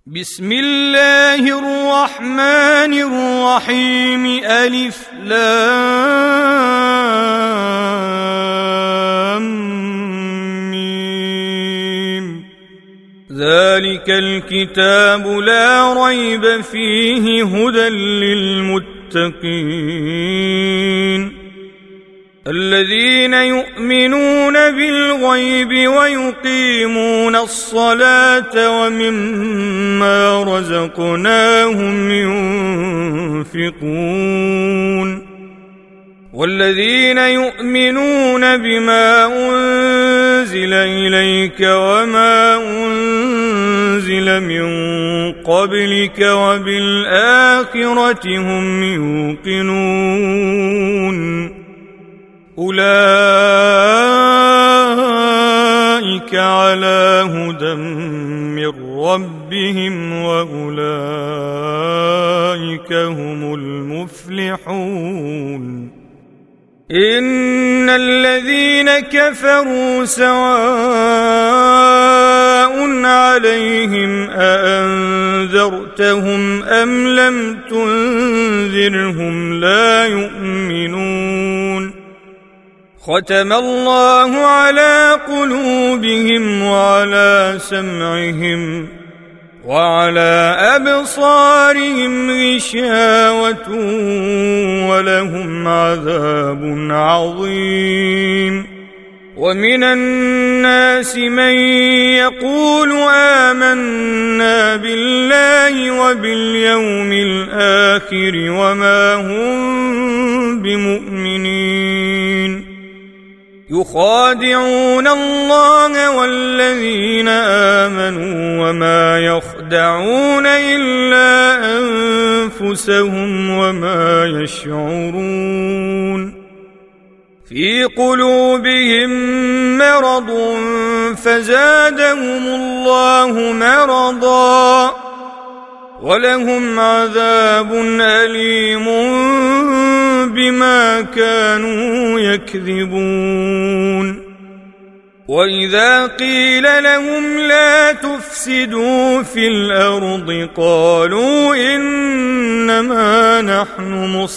بسم الله الرحمن الرحيم ألف لام ميم. ذلك الكتاب لا ريب فيه هدى للمتقين الذين يؤمنون بالغيب ويقيمون الصلاة ومما رزقناهم ينفقون والذين يؤمنون بما أنزل إليك وما أنزل من قبلك وبالآخرة هم يوقنون أولئك على هدى من ربهم وأولئك هم المفلحون. إن الذين كفروا سواء عليهم أأنذرتهم أم لم تنذرهم لا يؤمنون. ختم الله على قلوبهم وعلى سمعهم وعلى أبصارهم غشاوة ولهم عذاب عظيم. ومن الناس من يقول آمنا بالله وباليوم الآخر وما هم بمؤمنين يخادعون الله والذين آمنوا وما يخدعون إلا أنفسهم وما يشعرون. في قلوبهم مرض فزادهم الله مرضا ولهم عذاب أليم بما كانوا يكذبون. وإذا قيل لهم لا تفسدوا في الأرض قالوا إنما نحن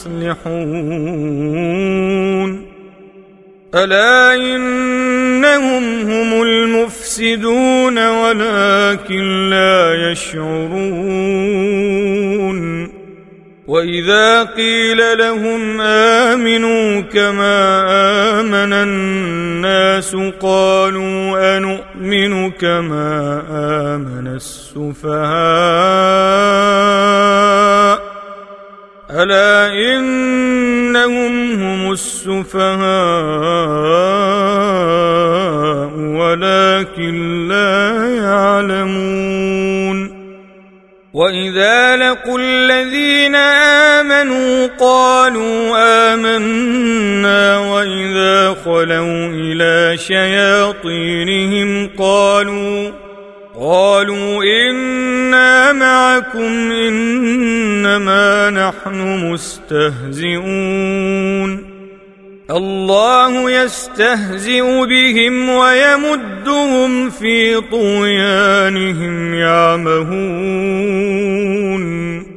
مصلحون ألا إنهم هم المفسدون ولكن لا يشعرون. وإذا قيل لهم آمنوا كما آمن الناس قالوا أنؤمن كما آمن السفهاء ألا إنهم هم السفهاء ولكن لا يعلمون. وإذا لقوا الذين آمنوا قالوا آمنا وإذا خلوا إلى شياطينهم قالوا إنا معكم إنما نحن مستهزئون. الله يستهزئ بهم ويمدهم في طغيانهم يعمهون.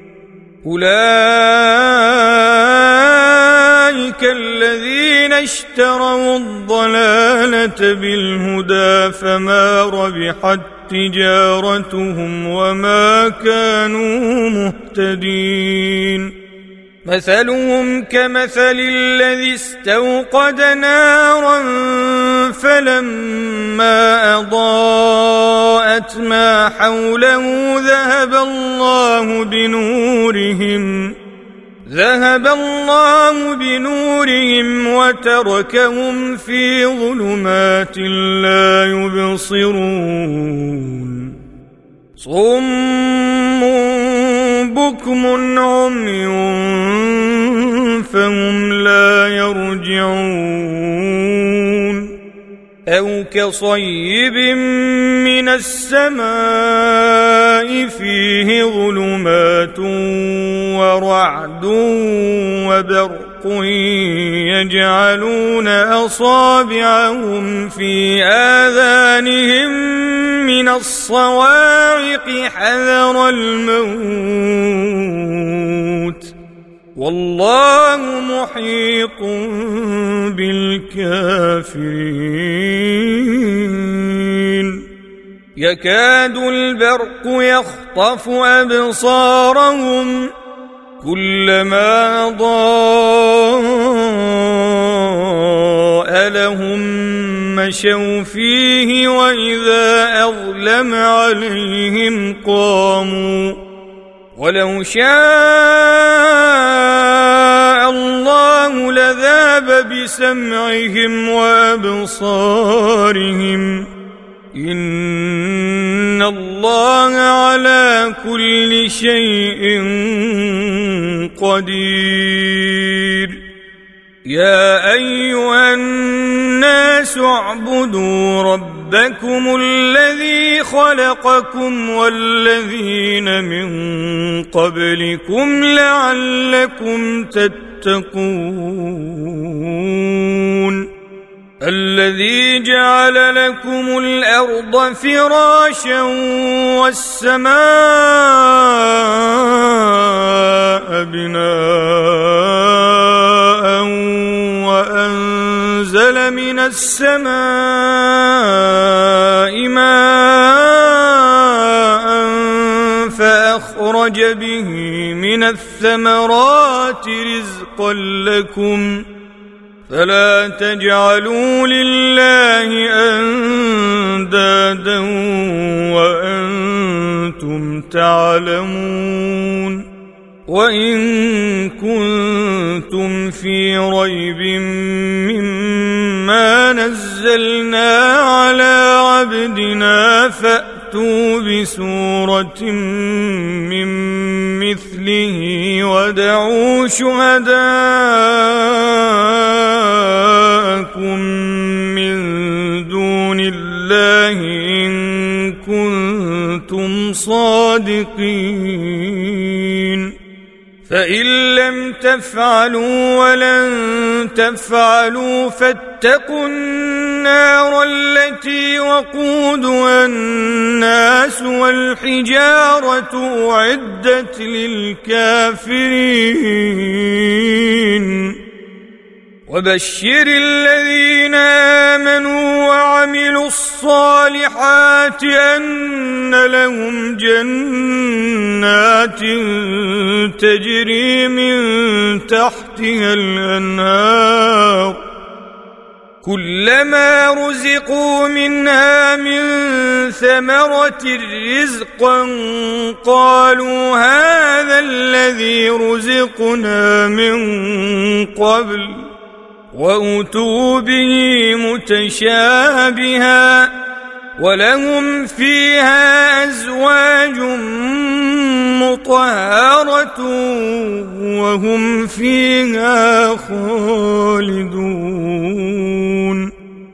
أولئك الذين اشتروا الضلالة بالهدى فما ربحت تجارتهم وما كانوا مهتدين. مثلهم كمثل الذي استوقد نارا فلما أضاءت ما حوله ذهب الله بنورهم وتركهم في ظلمات لا يبصرون. صم بكم عمي فهم لا يرجعون. أو كصيب من السماء فيه ظلمات ورعد وبرق يجعلون أصابعهم في آذانهم من الصواعق حذر الموت والله محيط بالكافرين يكاد البرق يخطف أبصارهم كلما أضاء لهم مشوا فيه وإذا أظلم عليهم قاموا ولو شاء الله لذهب بسمعهم وأبصارهم إن الله على كل شيء قدير يا أيها الناس اعبدوا ربكم الذي خلقكم والذين من قبلكم لعلكم تتقون الذي جعل لكم الأرض فراشا والسماء بناء وأنزل من السماء ماء فأخرج به من الثمرات رزقا لكم فلا تجعلوا لله أندادا وأنتم تعلمون وإن كنتم في ريب مما نزلنا على عبدنا فأتوا بسورة من مثله ودعوا شهداءكم من دون الله إن كنتم صادقين فإن لم تفعلوا ولن تفعلوا فاتقوا النار التي وقودها الناس والحجارة أعدت للكافرين وبشر الذين آمنوا وعملوا الصالحات أن لهم جنات تجري من تحتها الأنهار كلما رزقوا منها من ثمرة رزقا قالوا هذا الذي رزقنا من قبل وأتوا به متشابها ولهم فيها أزواج مطهرة وهم فيها خالدون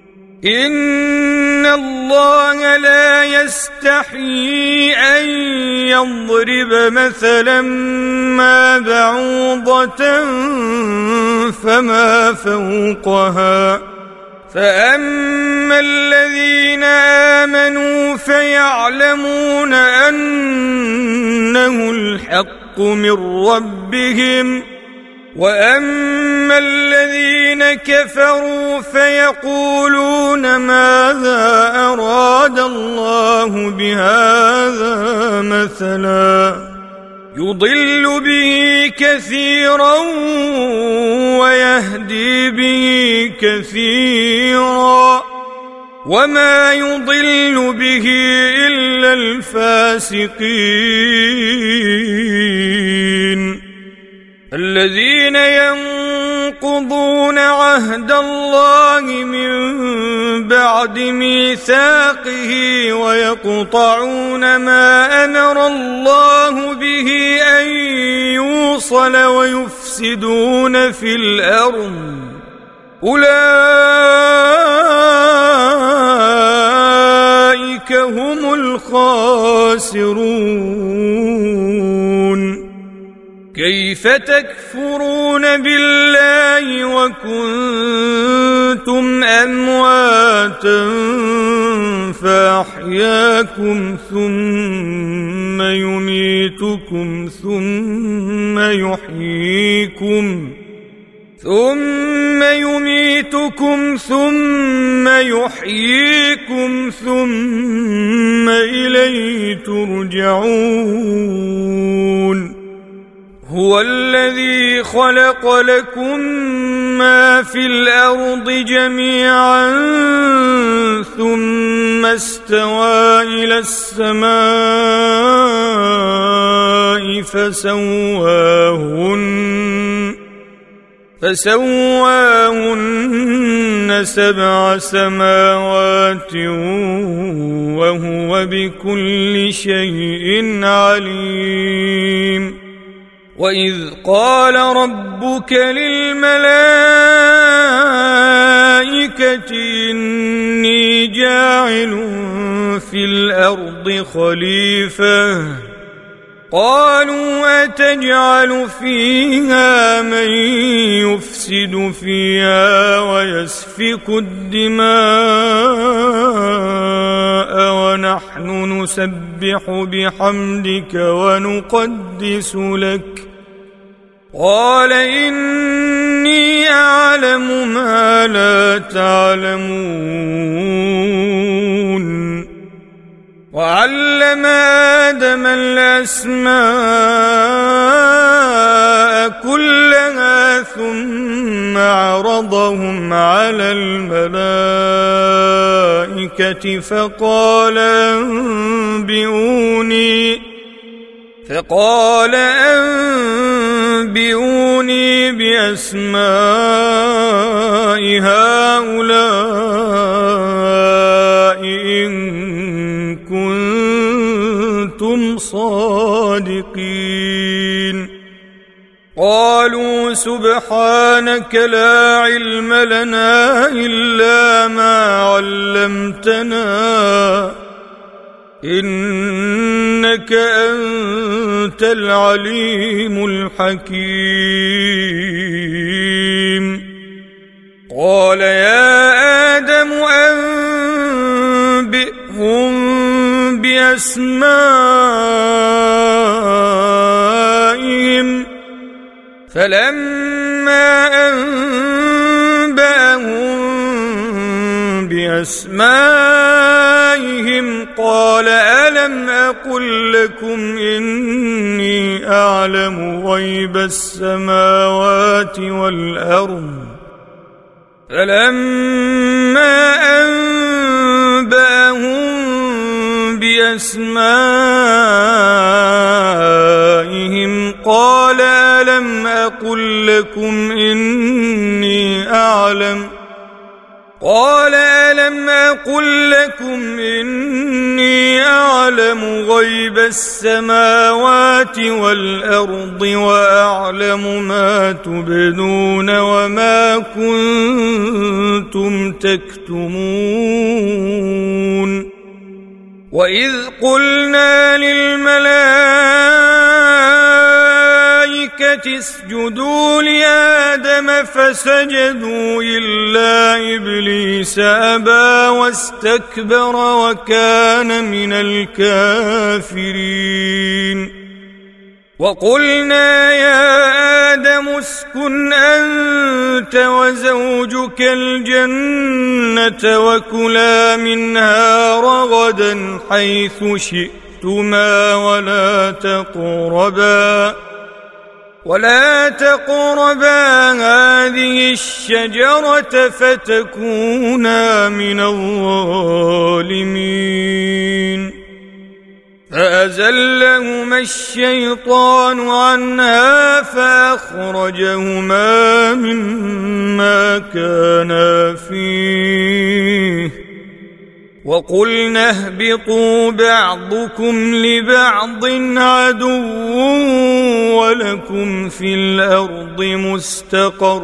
إن الله لا يستحيي أن يضرب مثلا ما بعوضة فما فوقها فأما الذين آمنوا فيعلمون أنه الحق من ربهم وأما الذين كفروا فيقولون ماذا أراد الله بهذا مثلا يضل به كثيرا ويهدي به كثيرا وما يضل به إلا الفاسقين الذين ينقضون عهد الله من بعد ميثاقه ويقطعون ما أمر الله به أن يوصل ويفسدون في الأرض أولئك هم الخاسرون كيف تكفرون بالله وكنتم كنتم أمواتا فأحياكم ثم يميتكم ثم يحييكم ثم إليه ترجعون هو الذي خلق لكم ما في الأرض جميعا ثم استوى إلى السماء فسواهن 7 سماوات وهو بكل شيء عليم وإذ قال ربك للملائكة إني جاعل في الأرض خليفة قالوا أتجعل فيها من يفسد فيها ويسفك الدماء ونحن نسبح بحمدك ونقدس لك قال إني أعلم ما لا تعلمون وعلم آدم الأسماء كلها ثم عرضهم على الملائكة فقال أنبئوني بأسماء هؤلاء إن كنتم صادقين قالوا سبحانك لا علم لنا إلا ما علمتنا إنك أنت العليم الحكيم قال يا آدم أنبئهم بأسمائهم فلما أنبأهم بأسمائهم قال ألم أقل لكم إني أعلم غيب السماوات والأرض فلما أنبأهم بأسمائهم قال ألم أقل لكم إني أعلم غيب السماوات والأرض وأعلم ما تبدون وما كنتم تكتمون وإذ قلنا للملائكة اسجدوا لآدم فسجدوا إلا إبليس أبى واستكبر وكان من الكافرين وقلنا يا آدم اسكن أنت وزوجك الجنة وكلا منها رغدا حيث شئتما ولا تقربا هذه الشجرة فتكونا من الظالمين فأزلهما الشيطان عنها فأخرجهما مما كانا فيه وقلنا اهبطوا بعضكم لبعض عدو ولكم في الأرض مستقر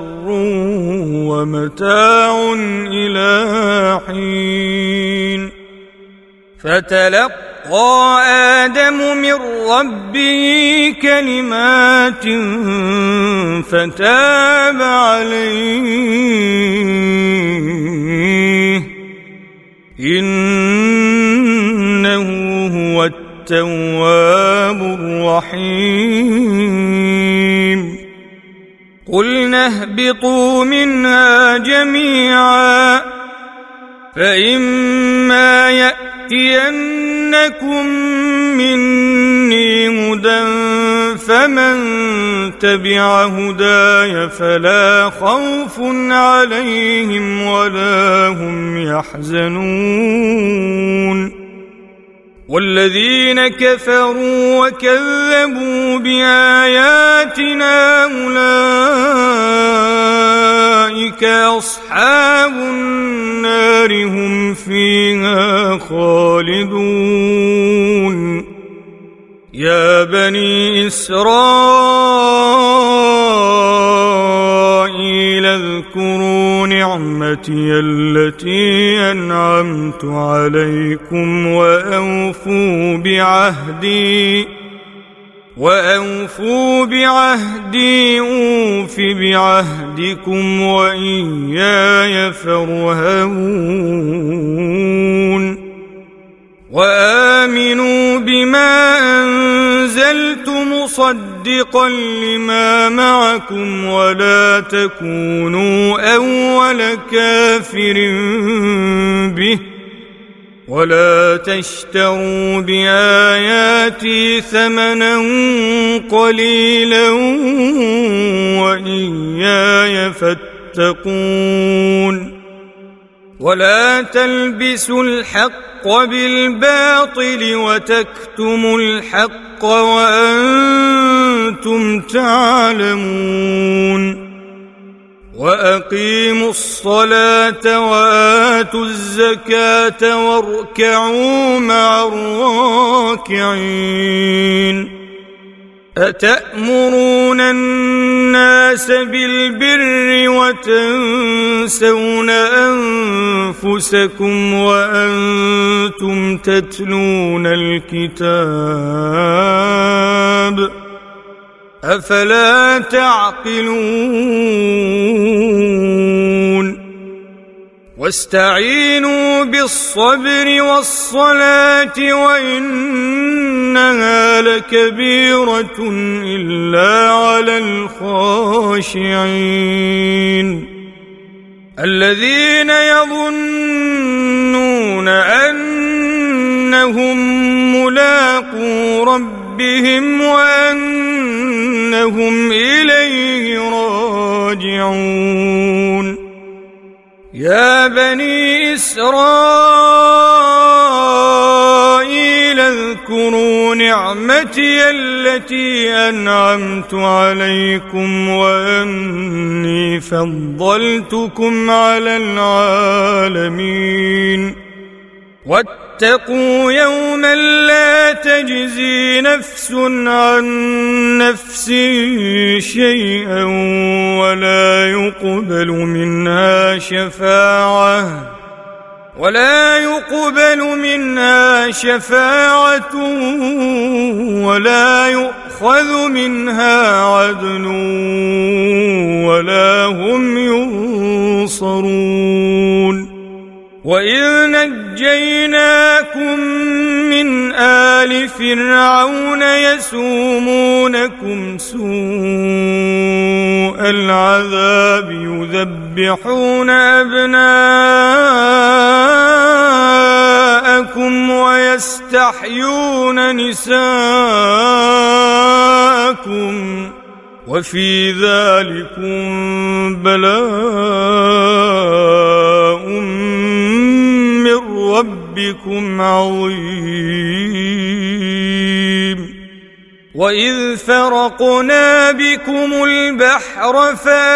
ومتاع إلى حين فتلقى آدم من ربه كلمات فتاب عليه إنه هو التواب الرحيم قلنا اهبطوا منها جميعا فإما يأتينكم مني هدى فمن تبع هداي فلا خوف عليهم ولا هم يحزنون والذين كفروا وكذبوا بآياتنا أولئك أصحاب النار هم فيها خالدون يا بني إسرائيل اذكروا نعمتي التي أنعمت عليكم وأوفوا بعهدي أوف بعهدكم وإياي فارهبون وآمنوا بما أنزلت مصدقا لما معكم ولا تكونوا أول كافر به ولا تشتروا بآياتي ثمنا قليلا وإياي فاتقون ولا تلبسوا الحق بالباطل وتكتموا الحق وأنتم تعلمون وأقيموا الصلاة وآتوا الزكاة واركعوا مع الراكعين أتأمرون الناس بالبر وتنسون أنفسكم وأنتم تتلون الكتاب أفلا تعقلون واستعينوا بالصبر والصلاة وإنها لكبيرة إلا على الخاشعين الذين يظنون أنهم ملاقو ربهم وأنهم إليه راجعون يا بني إسرائيل اذكروا نعمتي التي أنعمت عليكم وأني فضلتكم على العالمين واتقوا يوما لا تجزي نفس عن نفس شيئا ولا يقبل منها شفاعة ولا يؤخذ منها عدل ولا هم ينصرون وإذ نجيناكم من آل فرعون يسومونكم سوء العذاب يذبحون أبناءكم ويستحيون نساءكم وفي ذلكم بلاء من ربكم عظيم وإذ فرقنا بكم البحر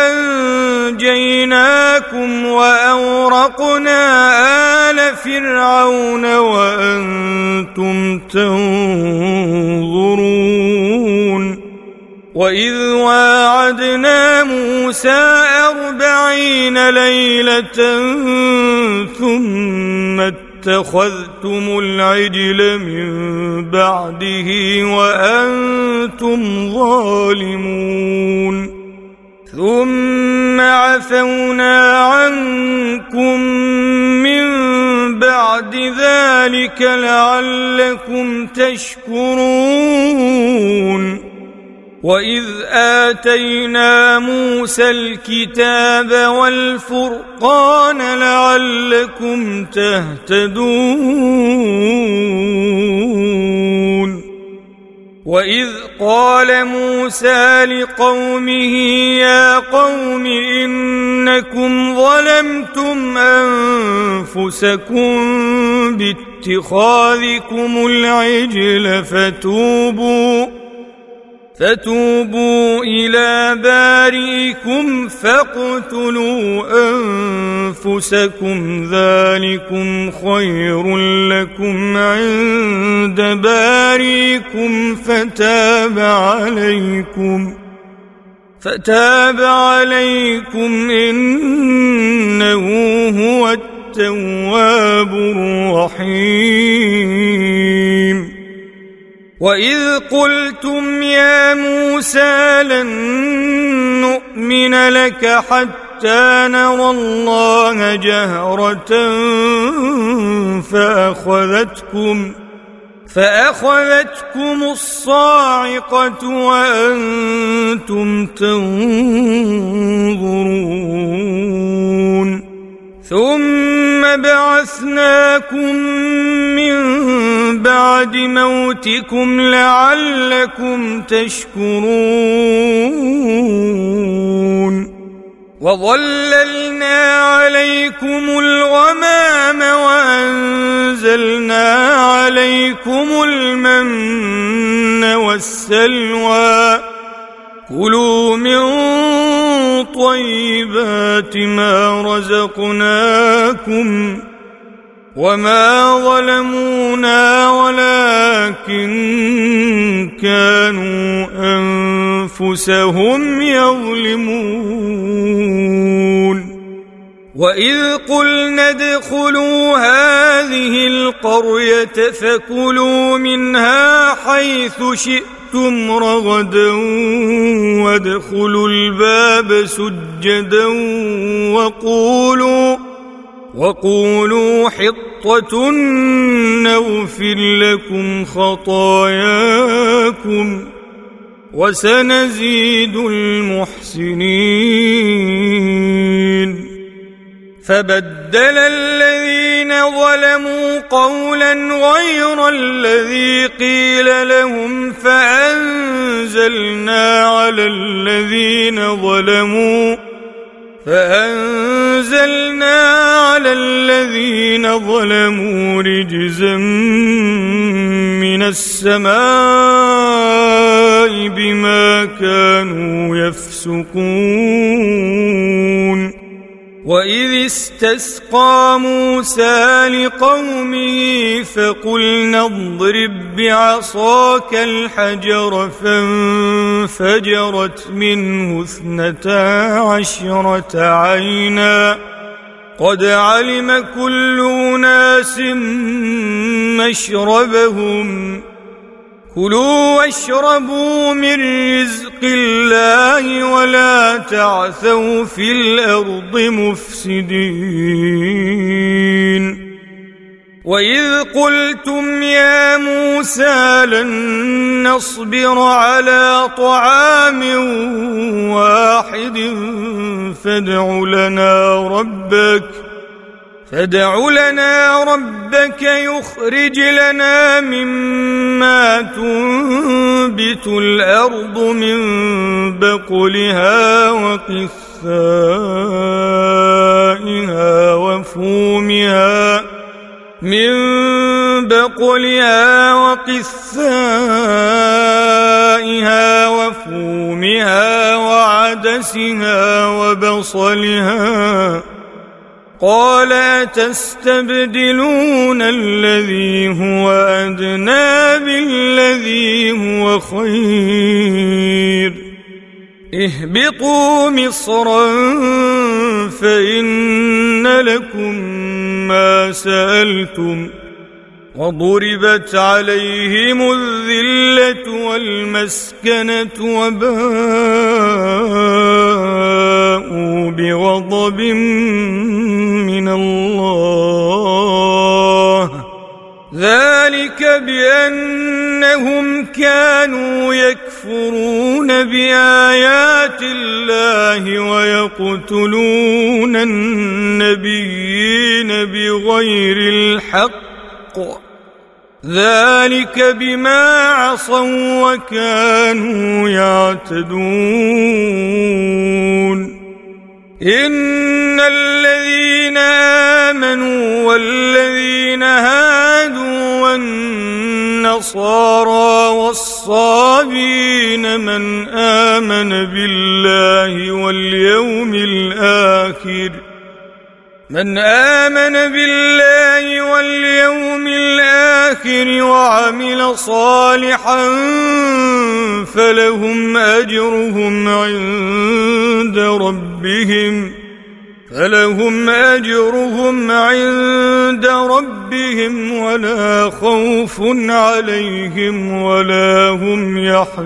فأنجيناكم وأورقنا آل فرعون وأنتم تنظرون وإذ واعدنا موسى 40 ليلة ثم اتخذتم العجل من بعده وأنتم ظالمون ثم عفونا عنكم من بعد ذلك لعلكم تشكرون وإذ آتينا موسى الكتاب والفرقان لعلكم تهتدون وإذ قال موسى لقومه يا قوم إنكم ظلمتم أنفسكم باتخاذكم العجل فتوبوا إلى بارئكم فاقتلوا أنفسكم ذلكم خير لكم عند بارئكم فتاب عليكم إنه هو التواب الرحيم وإذ قلتم يا موسى لن نؤمن لك حتى نرى الله جهرة فأخذتكم الصاعقة وأنتم تنظرون ثم بعثناكم من بعد موتكم لعلكم تشكرون وظللنا عليكم الغمام وأنزلنا عليكم المن والسلوى كلوا من طيبات ما رزقناكم وما ظلمونا ولكن كانوا أنفسهم يظلمون وإذ قلنا ادخلوا هذه القرية فكلوا منها حيث شئتم رغدا وادخلوا الباب سجدا وقولوا حطة نغفر لكم خطاياكم وسنزيد المحسنين فبدل الذين ظلموا قولا غير الذي قيل لهم فأنزلنا على الذين ظلموا رجزا من السماء بما كانوا يفسقون وإذ استسقى موسى لقومه فقلنا اضرب بعصاك الحجر فانفجرت منه 12 عينا قد علم كل أناس مشربهم كلوا واشربوا من رزق الله ولا تعثوا في الأرض مفسدين وإذ قلتم يا موسى لن نصبر على طعام واحد فادع لنا ربك يخرج لنا مما تنبت الأرض من بقلها وقثائها وفومها وعدسها وبصلها قال أتستبدلون الذي هو أدنى بالذي هو خير اهبطوا مصرا فإن لكم ما سألتم وضربت عليهم الذلة والمسكنة وباءوا بغضب من الله ذلك بأنهم كانوا يكفرون بآيات الله ويقتلون النبيين بغير الحق ذلك بما عصوا وكانوا يعتدون إن الذين آمنوا والذين هادوا والنصارى والصابين من آمن بالله واليوم الآخر وعمل صالحا فلهم أجرهم عند ربهم ولا خوف عليهم ولا هم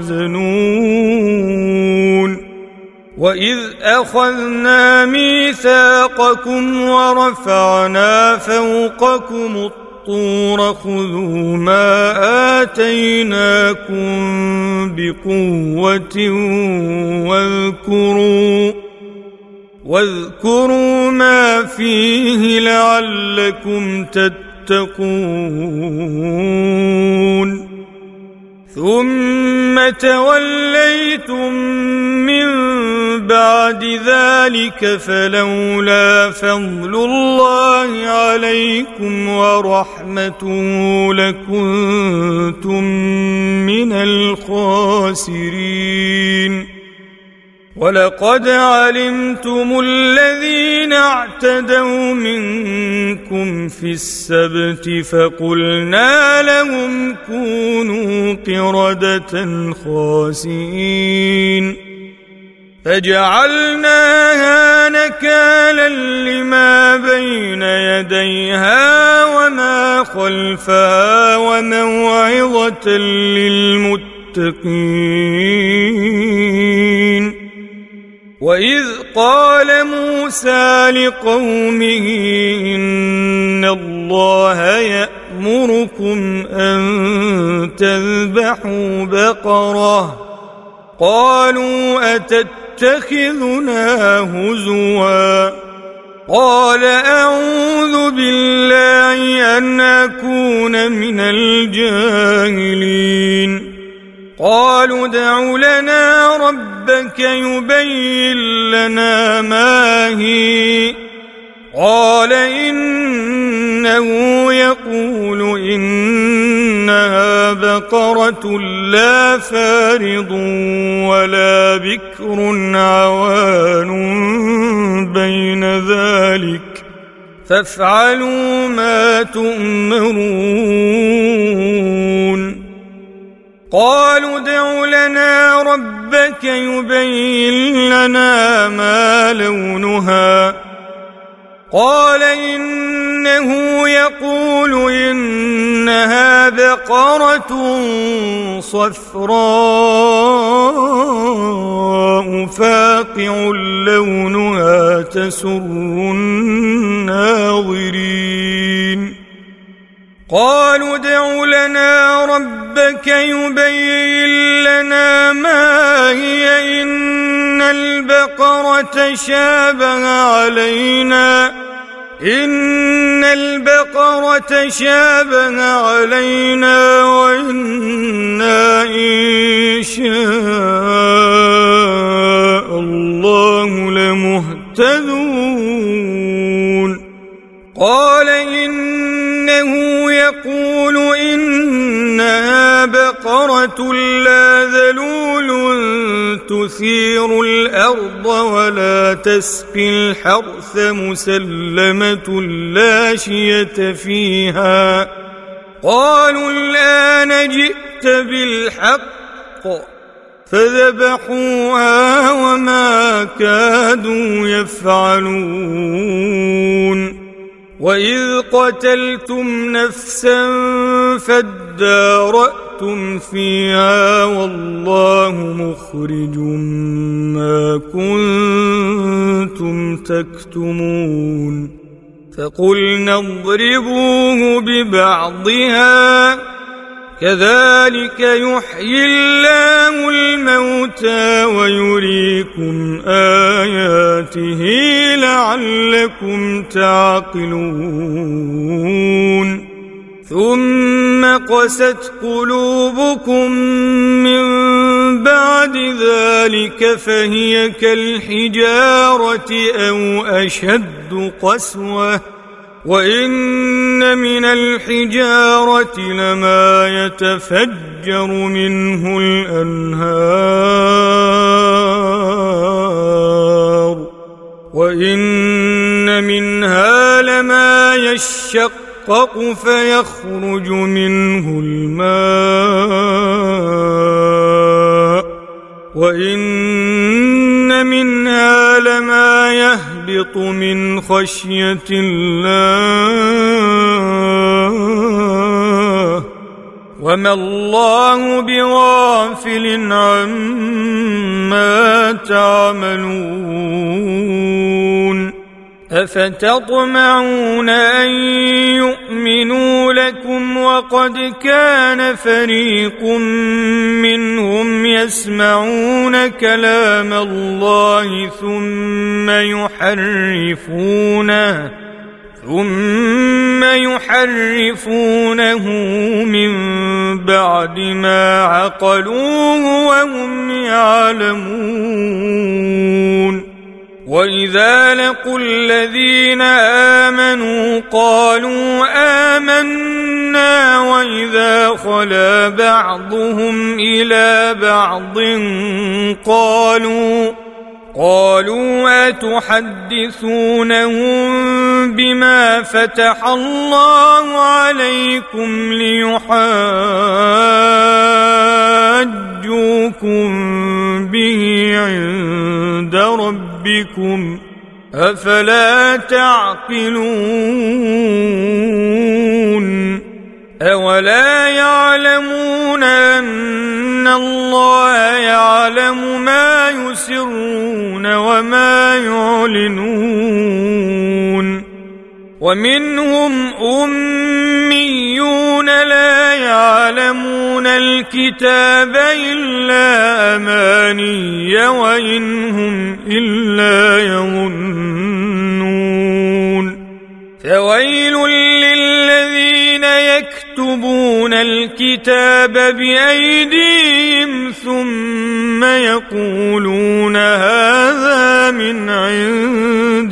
يحزنون وإذ أخذنا ميثاقكم ورفعنا فوقكم الطور خذوا ما آتيناكم بقوة واذكروا ما فيه لعلكم تتقون ثم توليتم من بعد ذلك فلولا فضل الله عليكم ورحمته لكنتم من الخاسرين ولقد علمتم الذين اعتدوا منكم في السبت فقلنا لهم كونوا قردة خاسئين فجعلناها نكالا لما بين يديها وما خلفها وموعظة للمتقين وإذ قال موسى لقومه إن الله يأمركم أن تذبحوا بقرة قالوا أتتخذنا هزوا قال أعوذ بالله أن أكون من الجاهلين قالوا ادع لنا ربك يبين لنا ما هي قال إنه يقول إنها بقرة لا فارض ولا بكر عوان بين ذلك فافعلوا ما تؤمرون قالوا ادع لنا ربك يبين لنا ما لونها قال إنه يقول إنها بقرة صفراء فاقع لونها تسر الناظرين قالوا ادع لنا ربك يبين لنا ما هي إن البقرة شابه علينا وإنا إن شاء الله لمهتدون قال إنه يقول إنها بقرة لا ذلول تثير الأرض ولا تسقي الحرث مسلمة لا شية فيها قالوا الآن جئت بالحق فذبحوها وما كادوا يفعلون وإذ قتلتم نفسا فادارأتم فيها والله مخرج ما كنتم تكتمون فقلنا اضربوه ببعضها كذلك يحيي الله الموتى ويريكم آياته لعلكم تعقلون ثم قست قلوبكم من بعد ذلك فهي كالحجارة أو أشد قسوة وإن من الحجارة لما يتفجر منه الأنهار وإن منها لما يشقق فيخرج منه الماء وإن منها لما يهبط من خشية الله وما الله بغافل عما تعملون أفتطمعون أن يؤمنوا لكم وقد كان فريق منهم يسمعون كلام الله ثم يحرفونه من بعد ما عقلوه وهم يعلمون وإذا لقوا الذين آمنوا قالوا آمنا وإذا خلا بعضهم إلى بعض قالوا أتحدثونهم بما فتح الله عليكم ليحاجوكم به عند ربكم أفلا تعقلون أولا يعلمون أن الله يعلم ما يسرون وما يعلنون ومنهم أميون لا يعلمون الكتاب إلا أماني وإن هم إلا يظنون فويل للذين يكتبون الكتاب بأيديهم ثم يقولون هذا من عند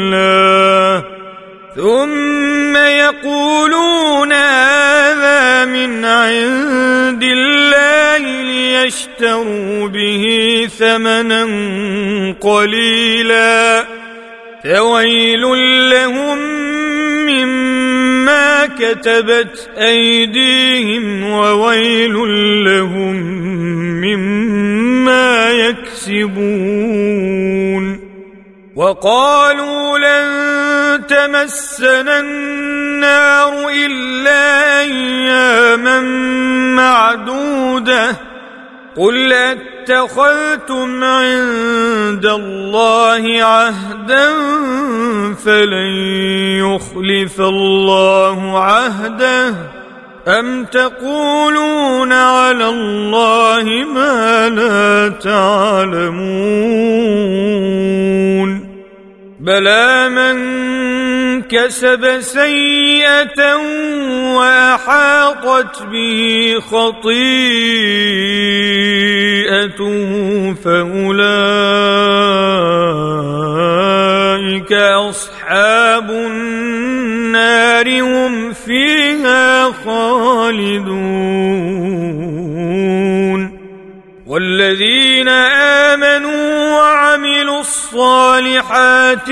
الله ليشتروا به ثمنا قليلا فويل لهم مما كتبت أيديهم وويل لهم مما يكسبون وقالوا لن تمسنا النار إلا أياما معدودة قل اتخذتم عند الله عهدا فلن يخلف الله عهده أم تقولون على الله ما لا تعلمون بلى من كسب سيئة وأحاطت به خطيئته فأولئك أصحاب النار هم فيها خالدون والذين آمنوا وعملوا الصالحات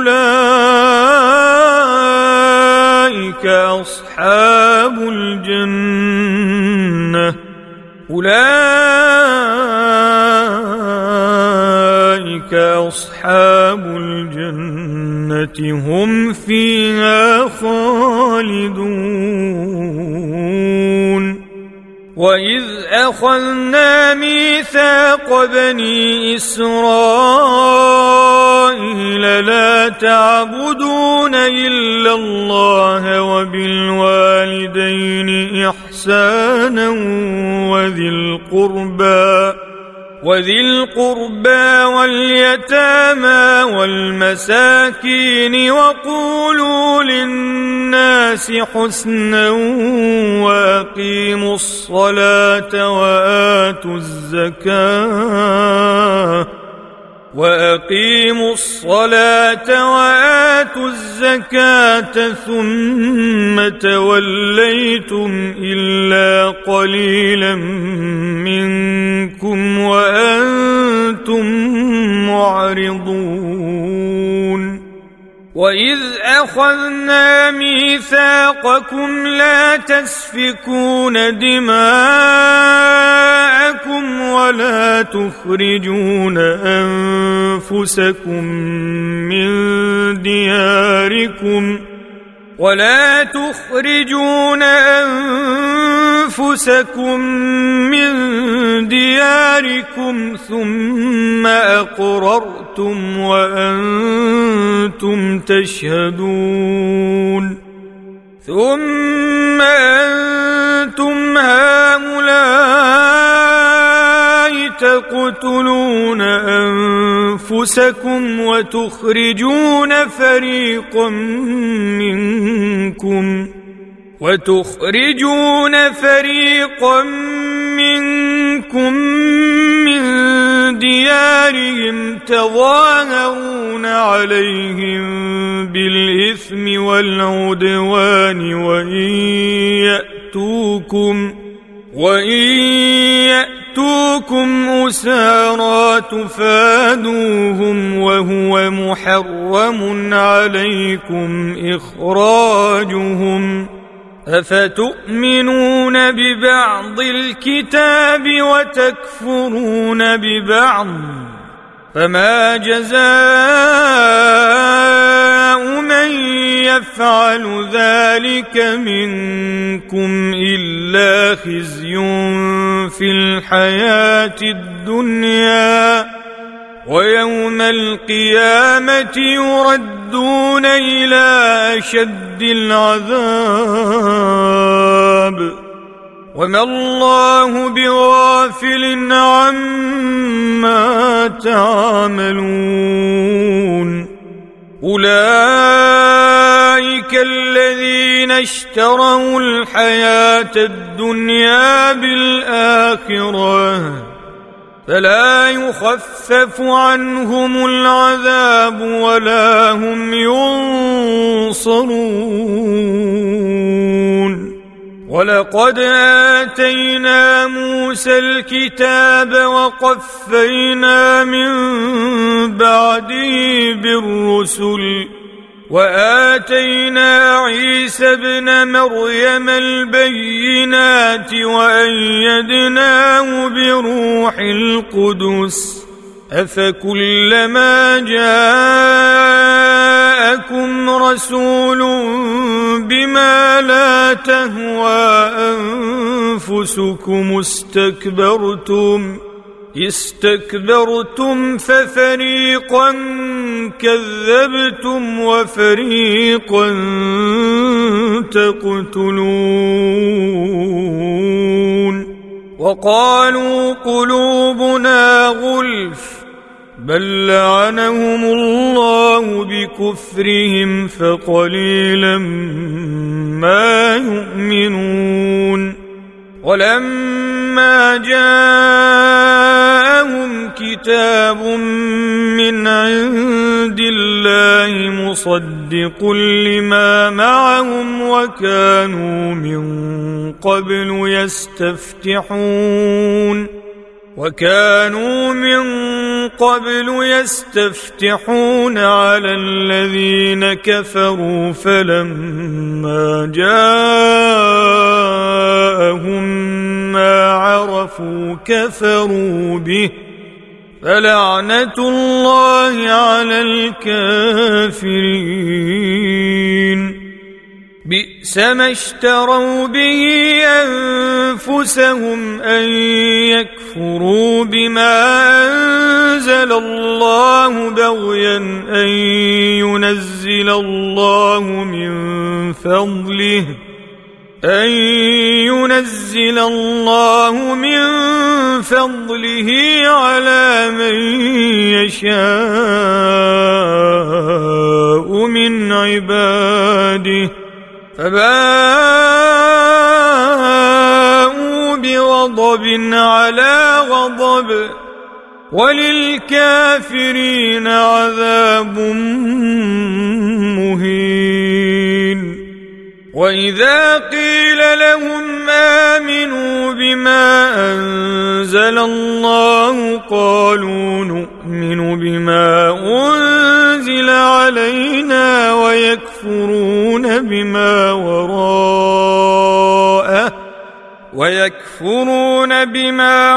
أولئك أصحاب الجنة هم فيها أخذنا ميثاق بني إسرائيل لا تعبدون إلا الله وبالوالدين إحسانا وذي القربى واليتامى والمساكين وقولوا للناس حسنا وأقيموا الصلاة وآتوا الزكاة ثم توليتم إلا قليلا منكم وأنتم معرضون وإذ أخذنا ميثاقكم لا تسفكون دماءكم ولا تخرجون أنفسكم من دياركم ثم أقررتم وأنتم تشهدون ثم أنتم هؤلاء تقتلون أنفسكم وتخرجون فريقا منكم من ديارهم تظاهرون عليهم بالإثم والعدوان وإن يأتوكم أسارى تفادوهم وهو محرم عليكم إخراجهم أفتؤمنون ببعض الكتاب وتكفرون ببعض فما جزاء من يفعل ذلك منكم إلا خزي في الحياة الدنيا ويوم القيامة يردون إلى أشد العذاب وما الله بغافل عما تعملون أولئك الذين اشتروا الحياة الدنيا بالآخرة فلا يخفف عنهم العذاب ولا هم ينصرون ولقد آتينا موسى الكتاب وقفينا من بعده بالرسل وآتينا عيسى ابن مريم البينات وأيدناه بروح القدس أفكلما جاءكم رسول بما لا تهوى أنفسكم استكبرتم ففريقا كذبتم وفريقا تقتلون وقالوا قلوبنا غلف بل لعنهم الله بكفرهم فقليلا ما يؤمنون ولما جاءهم كتاب من عند الله مصدق لما معهم وكانوا من قبل يستفتحون على الذين كفروا فلما جاءهم ما عرفوا كفروا به فلعنة الله على الكافرين بئس ما اشتروا به أنفسهم أن يكفروا بما أنزل الله بغيا أن ينزل الله من فضله على من يشاء من عباده فباءوا بغضب على غضب وللكافرين عذاب مهين. وإذا قيل لهم آمنوا بما أنزل الله قالوا نؤمن بما أنزل علينا ويكفرون بما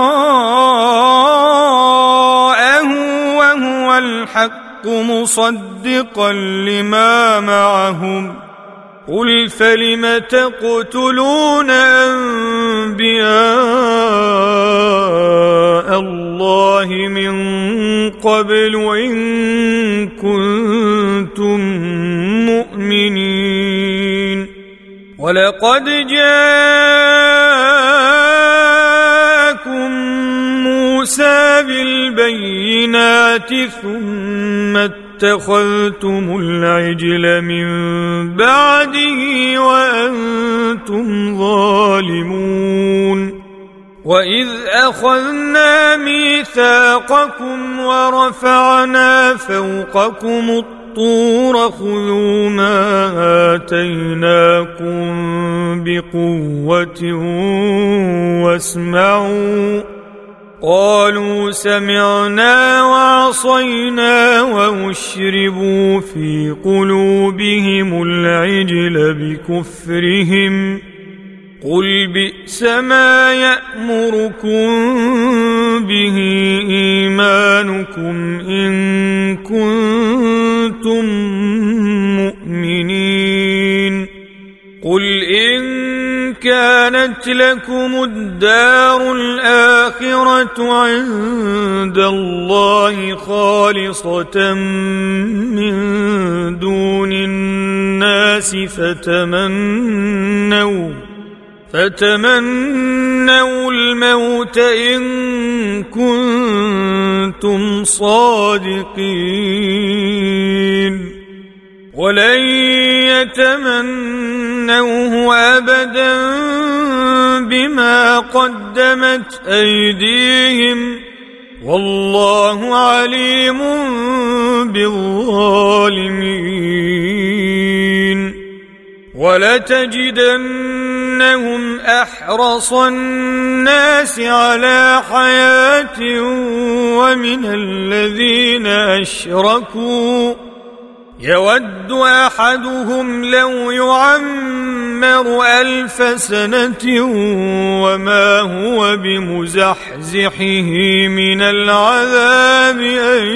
وراءه وهو الحق مصدقا لما معهم قل فلم تقتلون أنبياء الله من قبل إن كنتم مؤمنين. ولقد جاءكم موسى بالبينات ثم اتخذتم العجل من بعده وأنتم ظالمون. وإذ أخذنا ميثاقكم ورفعنا فوقكم الطور خذوا ما آتيناكم بقوة واسمعوا قالوا سمعنا وعصينا وأشربوا في قلوبهم العجل بكفرهم قل بئس ما يأمركم به إيمانكم إن كنتم مؤمنين. قل إن كانت لكم الدار الآخرة عند الله خالصة من دون الناس فتمنوا الموت إن كنتم صادقين ولن يتمنوه أبدا بما قدمت أيديهم والله عليم بالظالمين. ولتجدنهم أحرص الناس على حياة ومن الذين أشركوا يود أحدهم لو يعمر 1000 سنة وما هو بمزحزحه من العذاب أن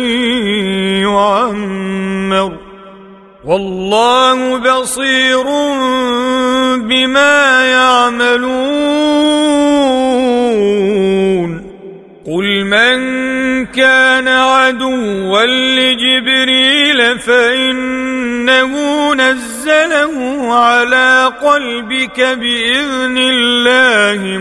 يعمر والله بصير بما يعملون. قل من كان عدوا لجبريل فإنه نزله على قلبك بإذن الله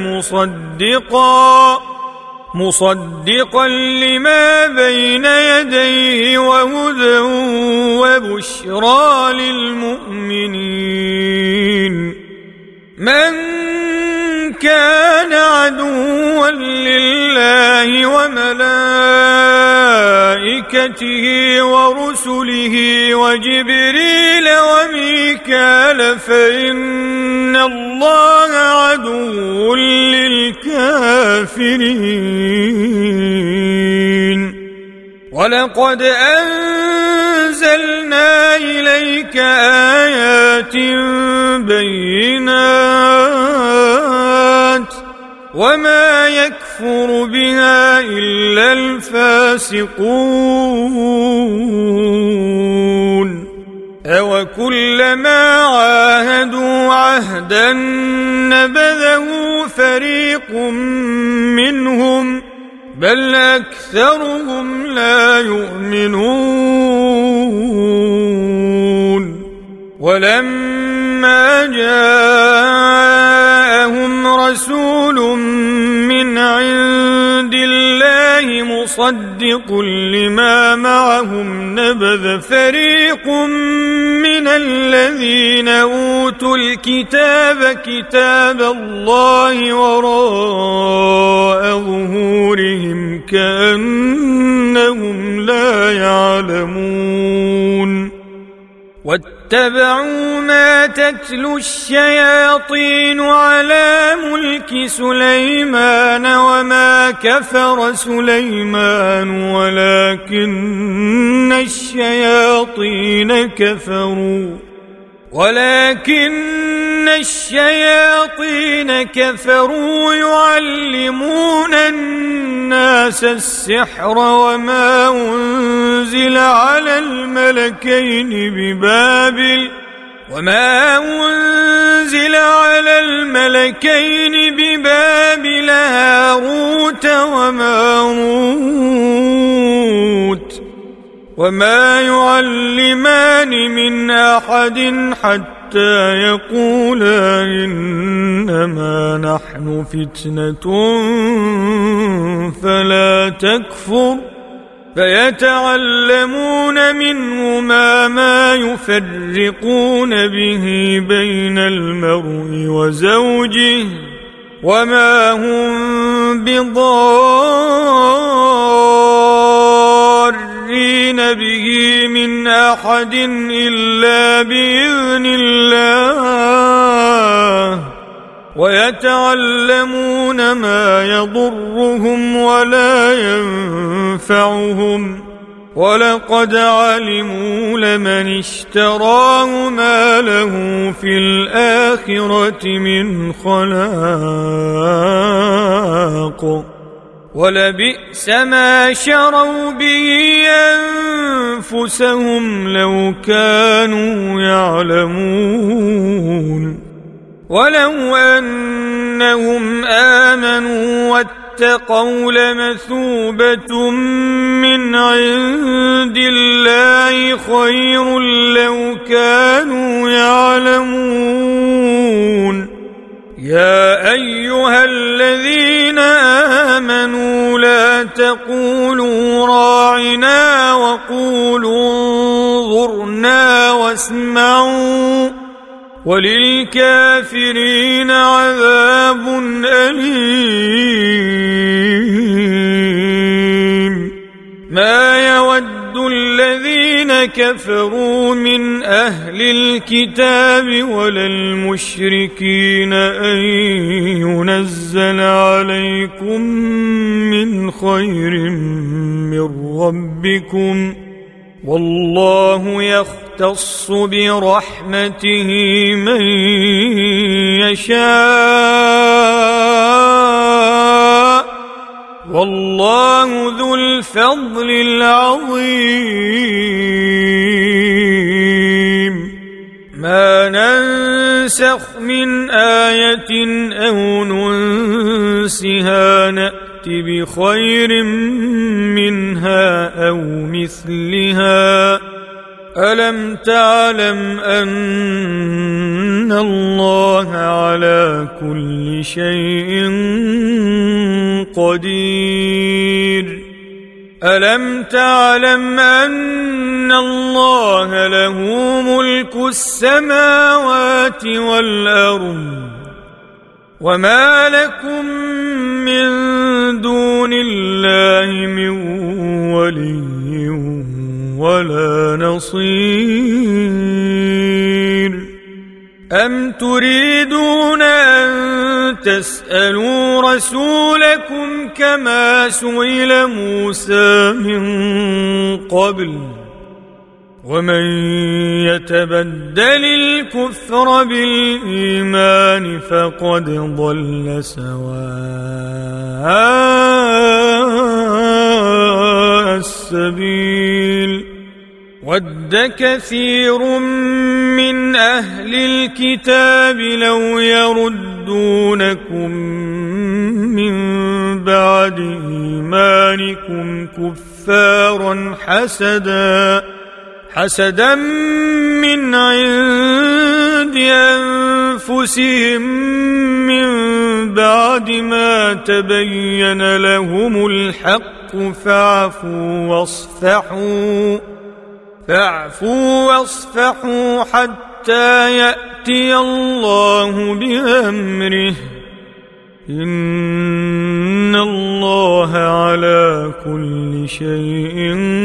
مصدقا لما بين يديه وهدى وبشرى للمؤمنين. من كان عدوا لله وملائكته ورسله وجبريل وميكال فإن الله عدو للكافرين. ولقد أنزلنا إليك آيات بينات وما يكفر بها إلا الفاسقون. أوكلما عاهدوا حسدا نبذه فريق منهم بل أكثرهم لا يؤمنون ولما جاءهم رسول من عند الله مصدق لما معهم نبذ فريق من الذين أوتوا الكتاب كتاب الله وراء ظهورهم كأنهم لا يعلمون واتبعوا ما تتلو الشياطين على ملك سليمان وما كفر سليمان ولكن الشياطين كفروا يعلمون الناس السحر وما أنزل على الملكين ببابل هاروت وماروت وما يعلمان من أحد حتى يقولا إنما نحن فتنة فلا تكفر فيتعلمون منهما ما يفرقون به بين المرء وزوجه وما هم بضارين به من أحد إلا بإذن الله ويتعلمون ما يضرهم ولا ينفعهم ولقد علموا لمن اشتراه ما له في الآخرة من خلاق ولبئس ما شروا به أنفسهم لو كانوا يعلمون ولو أنهم آمنوا واتقوا لمثوبة من عند الله خير لو كانوا يعلمون يا أيها الذين آمنوا لا تقولوا راعنا وقولوا انظرنا واسمعوا وللكافرين عذاب أليم ما يود الذين كفروا من أهل الكتاب ولا المشركين أن ينزل عليكم من خير من ربكم والله يختص برحمته من يشاء والله ذو الفضل العظيم ما ننسخ من آية أو ننسها نأتي بخير منها أو مثلها ألم تعلم أن الله على كل شيء قدير ألم تعلم أن الله له ملك السماوات والأرض وما لكم من دون الله من ولي ولا نصير أم تريدون أن تسألوا رسولكم كما سئل موسى من قبل ومن يتبدل الكفر بالإيمان فقد ضل سواء السبيل ود كثير من أهل الكتاب لو يردونكم من بعد إيمانكم كفارا حسدا من عند أنفسهم من بعد ما تبين لهم الحق فاعفوا واصفحوا حتى يأتي الله بأمره إن الله على كل شيء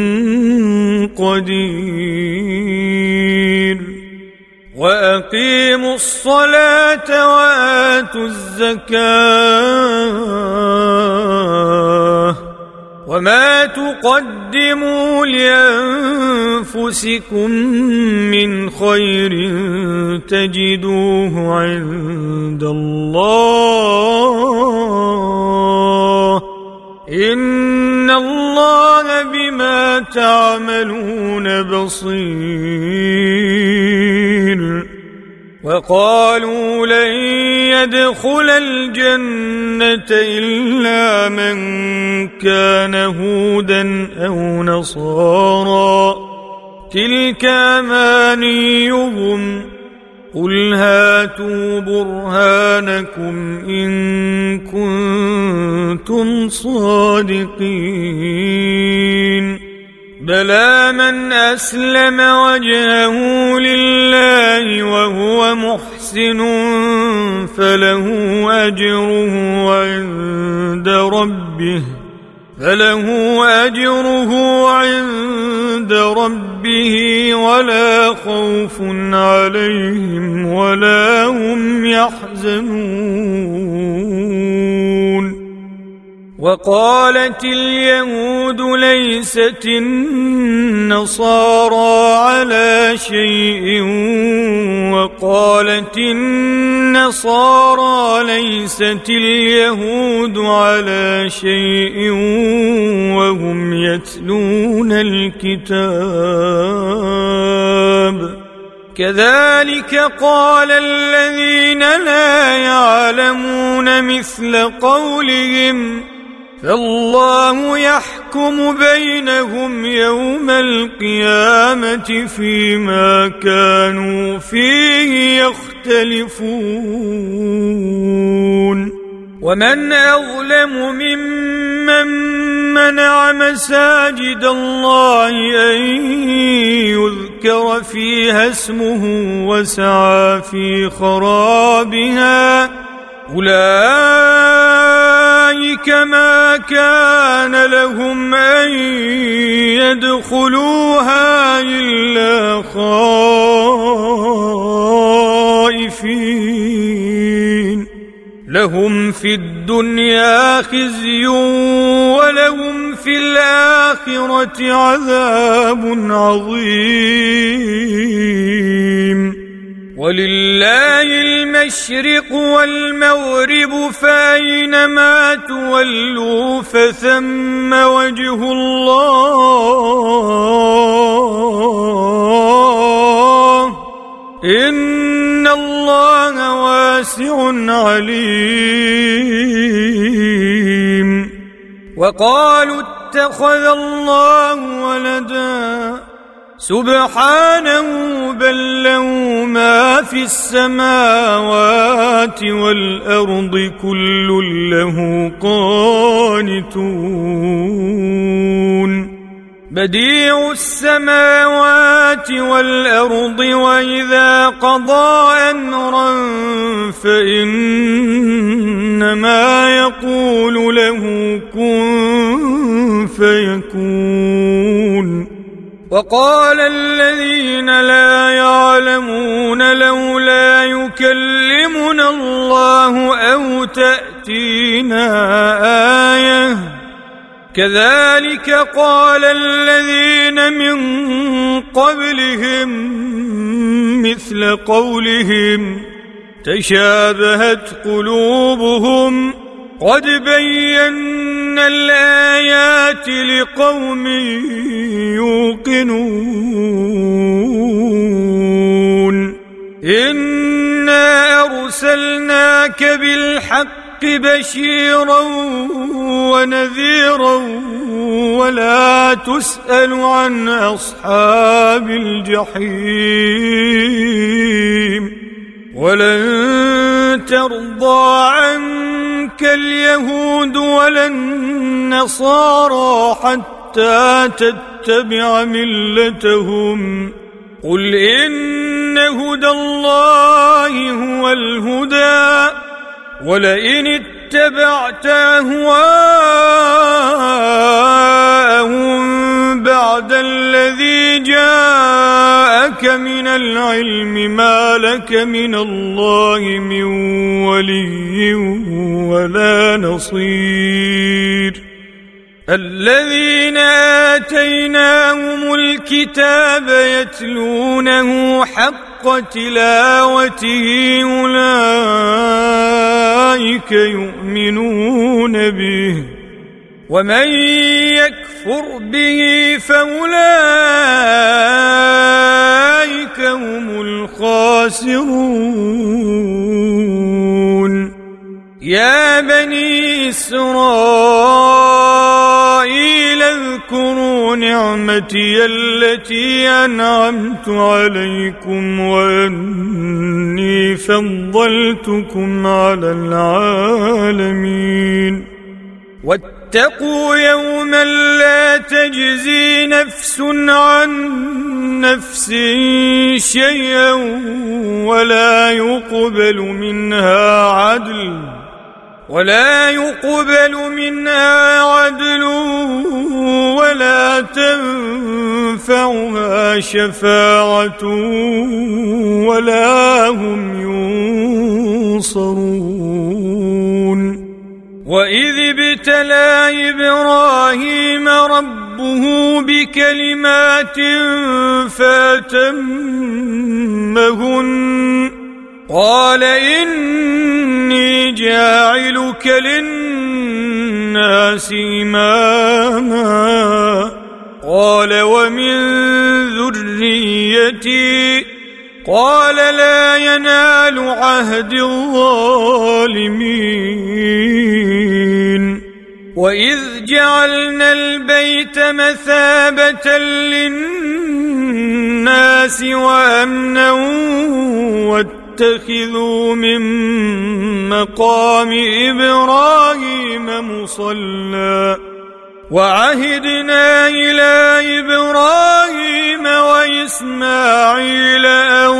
قدير وأقيموا الصلاة وآتوا الزكاة وما تقدموا لأنفسكم من خير تجدوه عند الله إن الله بما تعملون بصير وقالوا لن يدخل الجنة إلا من كان هودا أو نصارى تلك أمانيهم قل هاتوا برهانكم إن كنتم صادقين بلى من أسلم وجهه لله وهو محسن فله أجره عند ربه ولا خوف عليهم ولا هم يحزنون وقالت اليهود ليست النصارى على شيء وقالت النصارى ليست اليهود على شيء وهم يتلون الكتاب كذلك قال الذين لا يعلمون مثل قولهم فالله يحكم بينهم يوم القيامة فيما كانوا فيه يختلفون ومن أظلم ممن منع مساجد الله أن يذكر فيها اسمه وسعى في خرابها أولئك ما كان لهم أن يدخلوها إلا خائفين لهم في الدنيا خزي ولهم في الآخرة عذاب عظيم ولله المشرق والمغرب فأينما تولوا فثم وجه الله إن الله واسع عليم وقالوا اتخذ الله ولدا سبحانه بل له ما في السماوات والأرض كل له قانتون بديع السماوات والأرض وإذا قضى أمرا فإنما يقول له كن فيكون وقال الذين لا يعلمون لولا يكلمنا الله أو تأتينا آية كذلك قال الذين من قبلهم مثل قولهم تشابهت قلوبهم قد بينا الآيات لقوم يوقنون إنا أرسلناك بالحق بشيرا ونذيرا ولا تسأل عن أصحاب الجحيم ولن ترضى عنك اليهود ولا النصارى حتى تتبع ملتهم قل إن هدى الله هو الهدى ولئن اتبعت أهواءهم بعد الذي جاءك من العلم ما لك من الله من ولي ولا نصير الذين آتيناهم الكتاب يتلونه حق تلاوته أولئك يؤمنون به ومن يكفر به فأولئك هم الخاسرون يا بني إسرائيل اذكروا نعمتي التي أنعمت عليكم وأني فضلتكم على العالمين واتقوا يوما لا تجزي نفس عن نفس شيئا ولا يقبل منها عدل ولا تنفعها شفاعة ولا هم ينصرون وإذ ابتلى إبراهيم ربه بكلمات فأتمهن قال إني جاعلك للناس إماما قال ومن ذريتي قال لا ينال عهد الظالمين وإذ جعلنا البيت مثابة للناس وأمنا واتخذوا من مقام إبراهيم مصلى وعهدنا إلى إبراهيم وإسماعيل أن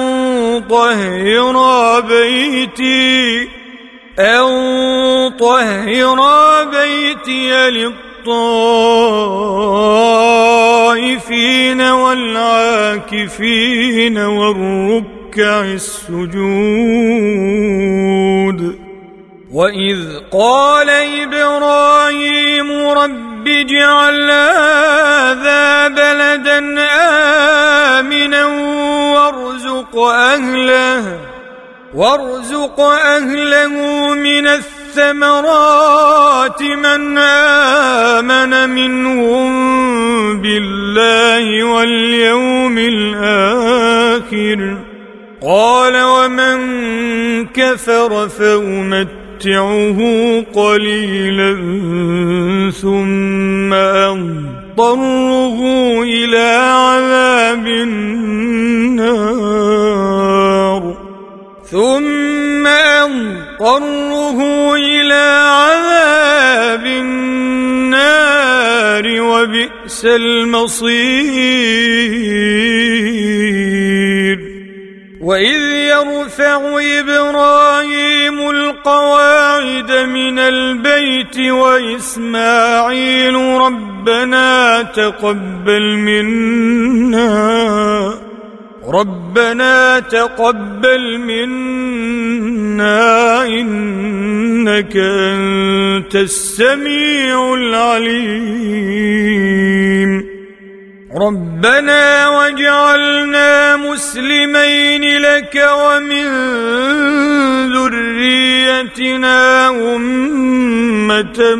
طهرا بيتي للطائفين والعاكفين والركع السجود وإذ قال إبراهيم رب اجعل هذا بلدا آمنا وارزق أهله من الثمرات من آمن منهم بالله واليوم الآخر قال ومن كفر فأمتعه قليلا ثم أضطره إلى عذاب النار وبئس المصير وإذ يرفع إبراهيم القواعد من البيت وإسماعيل ربنا تقبل منا إنك أنت السميع العليم ربنا واجعلنا مسلمين لك ومن ذريتنا أمة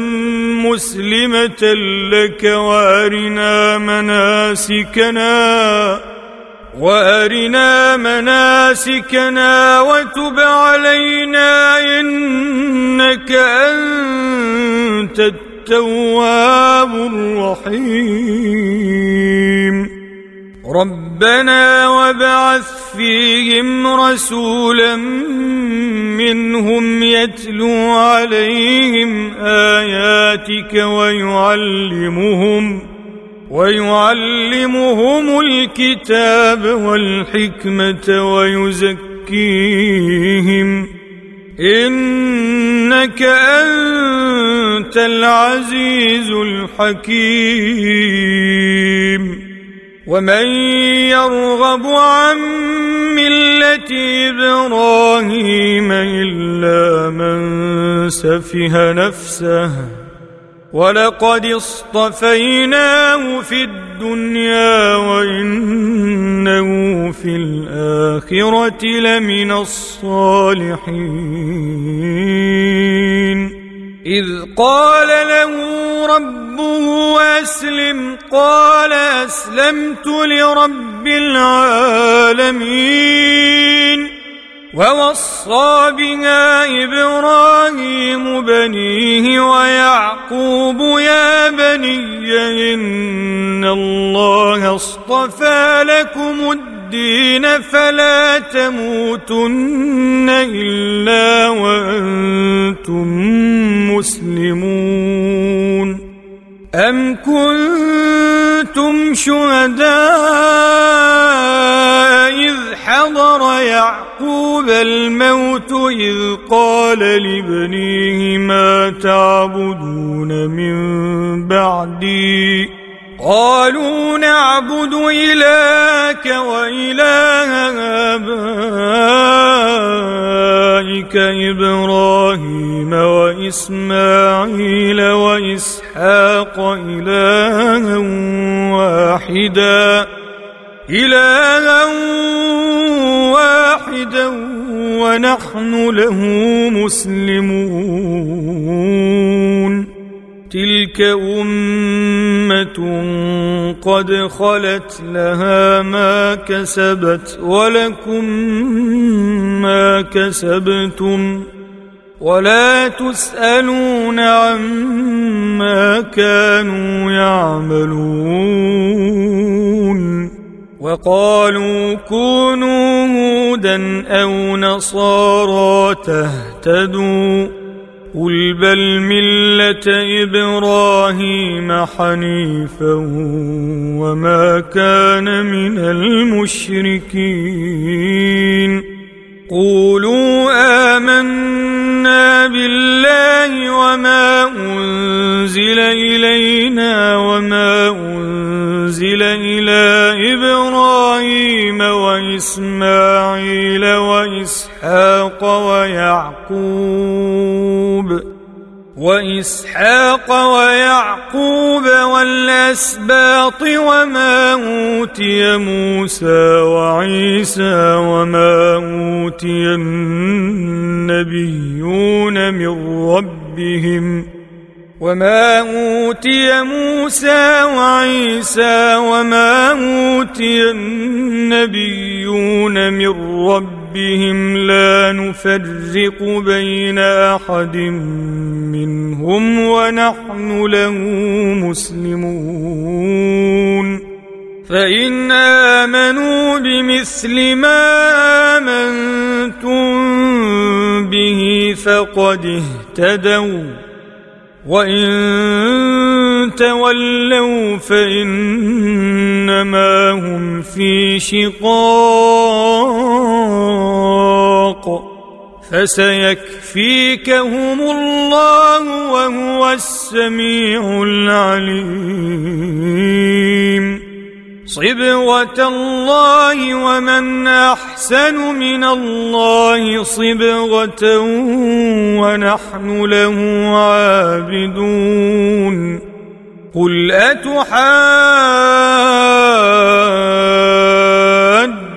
مسلمة لك وأرنا مناسكنا وأرنا مناسكنا وتب علينا إنك أنت التواب الرحيم ربنا وابعث فيهم رسولا منهم يتلو عليهم آياتك ويعلمهم الكتاب والحكمة ويزكيهم إنك أنت العزيز الحكيم ومن يرغب عن ملة إبراهيم إلا من سفه نفسه ولقد اصطفيناه في الدنيا وإنه في الآخرة لمن الصالحين إذ قال له ربه أسلم قال أسلمت لرب العالمين ووصى بها إبراهيم بنيه ويعقوب يا بني إن الله اصطفى لكم الدين فلا تموتن إلا وأنتم مسلمون أم كنتم شهداء إذ حضر يعقوب الموت إذ قال لبنيه ما تعبدون من بعدي قالوا نعبد إلهك وإله آبائك إبراهيم وإسماعيل وإسحاق إلها واحدا ونحن له مسلمون تلك أمة قد خلت لها ما كسبت ولكم ما كسبتم ولا تسألون عما كانوا يعملون وقالوا كونوا هودا أو نصارى تهتدوا قل بل ملة إبراهيم حنيفا وما كان من المشركين قولوا آمنا بالله وما أنزل إلينا وما أنزل إلى إبراهيم وإسماعيل وإسحاق ويعقوب والأسباط وما أوتي موسى وعيسى وما أوتي النبيون من ربهم لا نفرق بين أحد منهم ونحن له مسلمون فإن آمنوا بمثل ما آمنتم به فقد اهتدوا وإن تولوا فإنما هم في شقاق فسيكفيكهم الله وهو السميع العليم صبغة الله ومن أحسن من الله صبغة ونحن له عابدون قل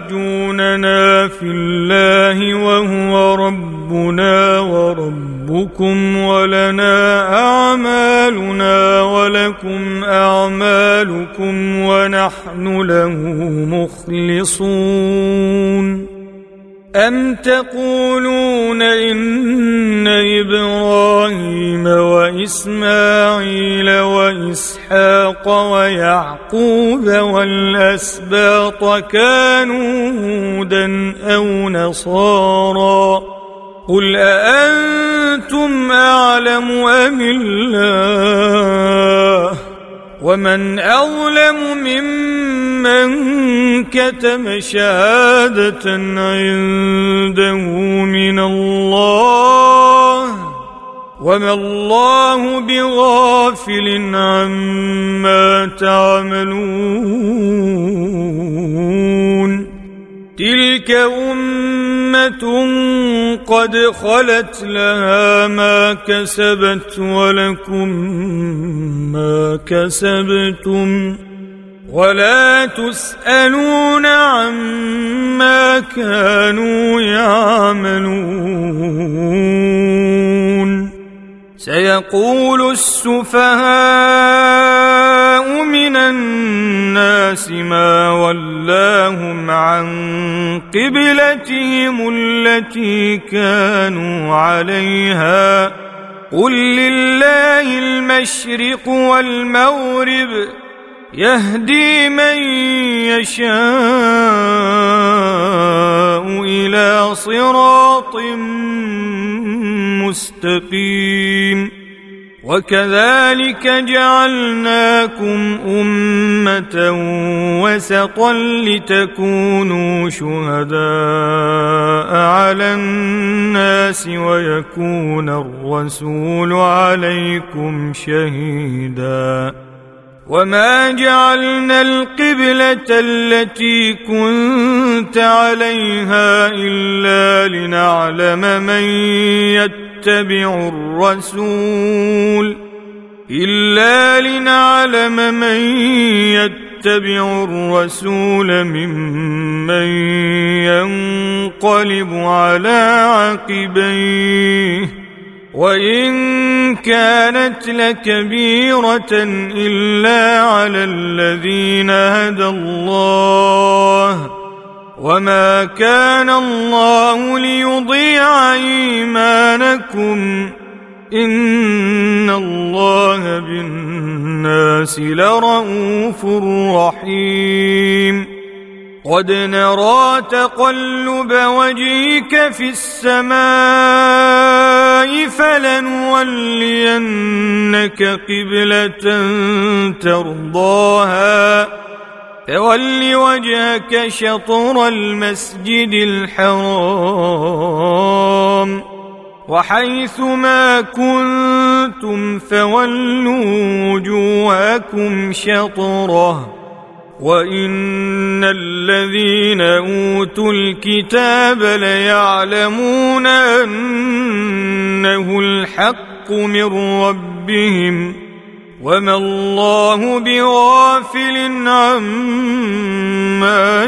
أتحاجوننا في الله وهو ربنا وربكم أعمالكم ولنا أعمالنا ولكم أعمالكم ونحن له مخلصون. أم تقولون إن إبراهيم وإسماعيل وإسحاق ويعقوب والأسباط كانوا هودا أو نصارى؟ قل أأنتم أعلم أم الله؟ ومن أظلم ممن كتم شهادة عنده من الله وما الله بغافل عما تعملون. تلك أمة قد خلت لها ما كسبت ولكم ما كسبتم ولا تسألون عما كانوا يعملون. سيقول السفهاء من الناس ما ولاهم عن قبلتهم التي كانوا عليها قل لله المشرق والمغرب يهدي من يشاء إلى صراط مستقيم. وكذلك جعلناكم أمة وسطا لتكونوا شهداء على الناس ويكون الرسول عليكم شهيدا. وما جعلنا القبلة التي كنت عليها إلا لنعلم من يتبع الرسول ممن ينقلب على عقبيه وإن كانت لكبيرة إلا على الذين هدى الله وما كان الله ليضيع إيمانكم إن الله بالناس لرءوف رحيم. قد نرى تقلب وجهك في السماء فلنولينك قبلة ترضاها فول وجهك شطر المسجد الحرام وحيث ما كنتم فولوا وجوهكم شطره وإن الذين أوتوا الكتاب ليعلمون أنه الحق من ربهم وما الله بغافل عما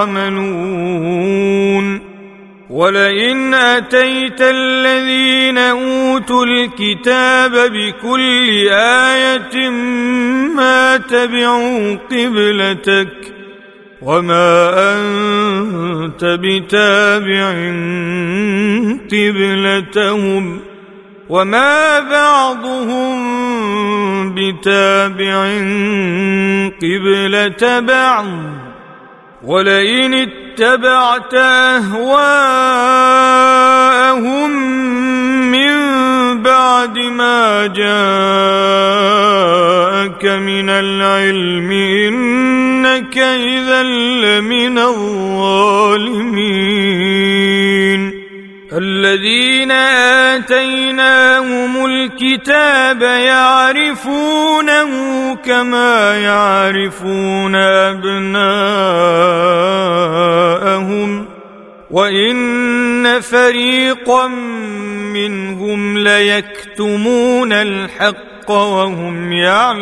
يعملون. ولئن أتيت الذين أوتوا الكتاب بكل آية ما تبعوا قبلتك وما أنت بتابع قبلتهم وما بعضهم بتابع قبلة بعض. ولئن اتبعت أهواءهم من بعد ما جاءك من العلم إنك إذا لمن الظالمين. الذين آتيناهم الكتاب يعرفونه كما يعرفون أبناءهم وإن فريقا منهم ليكتمون الحق وهم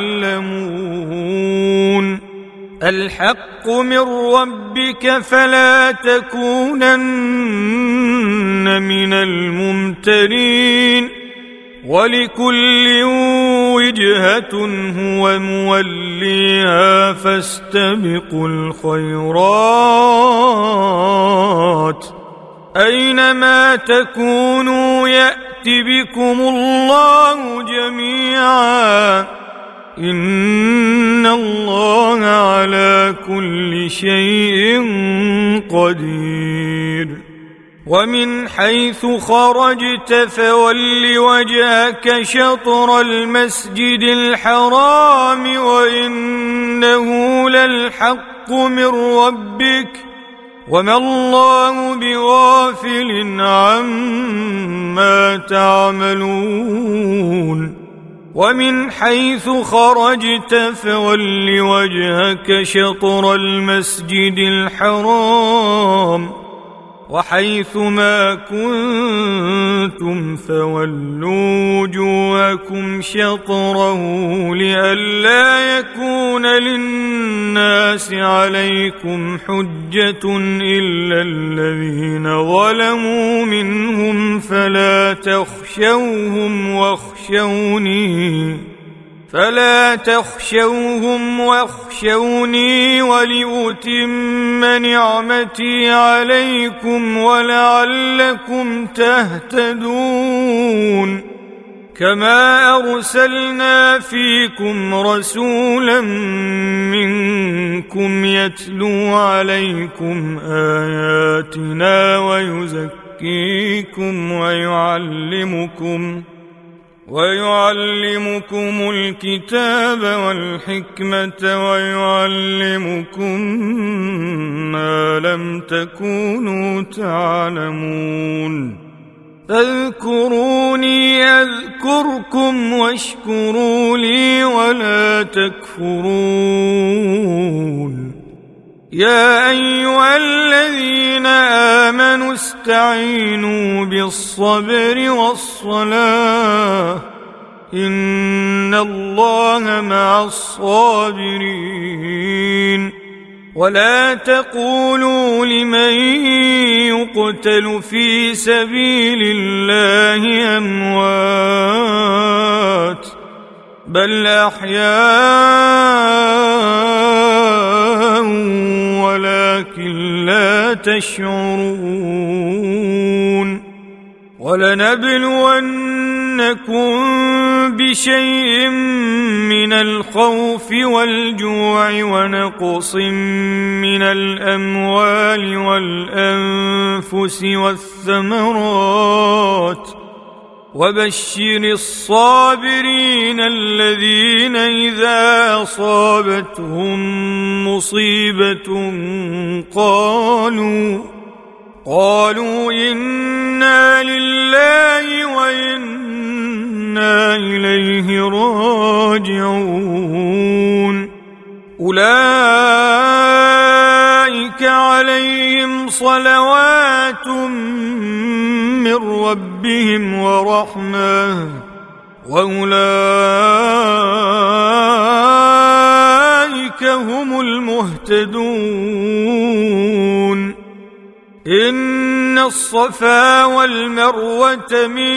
يعلمون. الحق من ربك فلا تكونن من الممترين. ولكل وجهة هو موليها فاستبقوا الخيرات أينما تكونوا يأت بكم الله جميعا إن الله على كل شيء قدير ومن حيث خرجت فول وجهك شطر المسجد الحرام وإنه للحق من ربك وما الله بغافل عما تعملون ومن حيث خرجت فول وجهك شطر المسجد الحرام وحيث ما كنتم فولوا وجوهكم شطره لئلا يكون للناس عليكم حجة إلا الذين ظلموا منهم فلا تخشوهم واخشوني ولأتم نعمتي عليكم ولعلكم تهتدون كما أرسلنا فيكم رسولا منكم يتلو عليكم آياتنا ويزكيكم ويعلمكم الكتاب والحكمة ويعلمكم ما لم تكونوا تعلمون فاذكروني أذكركم واشكروا لي ولا تكفرون يا أيها الذين آمنوا استعينوا بالصبر والصلاة إن الله مع الصابرين ولا تقولوا لمن يقتل في سبيل الله أموات بل أحياء ولكن لا تشعرون ولنبلونكم بشيء من الخوف والجوع ونقص من الأموال والأنفس والثمرات وبشر الصابرين الذين إذا أصابتهم مصيبة قالوا إنا لله وإنا إليه راجعون أولئك عليهم صلوات من ربهم ورحمة وأولئك هم المهتدون إن الصفا والمروة من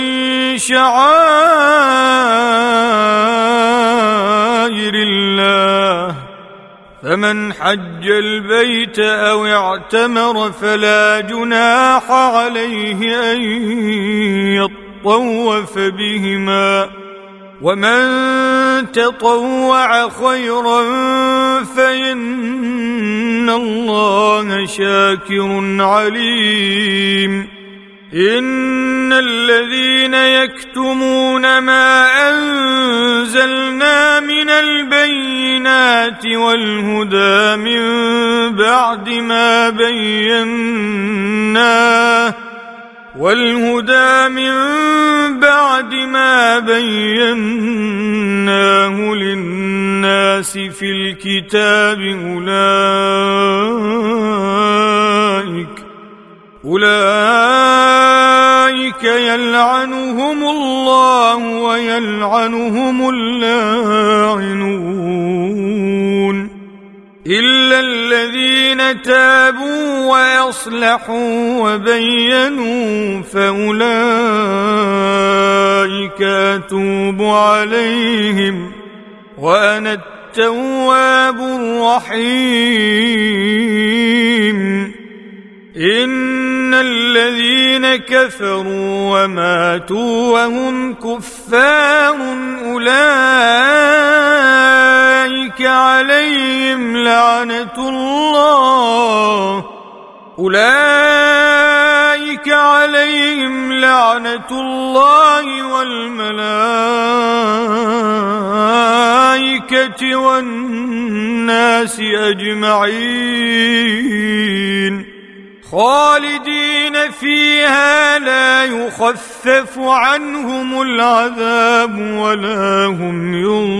شعائر الله فمن حج البيت أو اعتمر فلا جناح عليه أن يطوف بهما ومن تطوع خيرا فإن الله شاكر عليم إن الذين يكتمون ما أنزلنا من البينات والهدى من بعد ما بيناه للناس في الكتاب أولئك يلعنهم الله ويلعنهم اللَّاعِنُونَ إلا الذين الذين تابوا وأصلحوا وبينوا فأولئك أتوب عليهم وأنا التواب الرحيم. إن الذين كفروا وماتوا وهم كفار أولئك عليهم لعنة الله والملائكة والناس أجمعين خالدين فيها لا يخفف عنهم العذاب ولا هم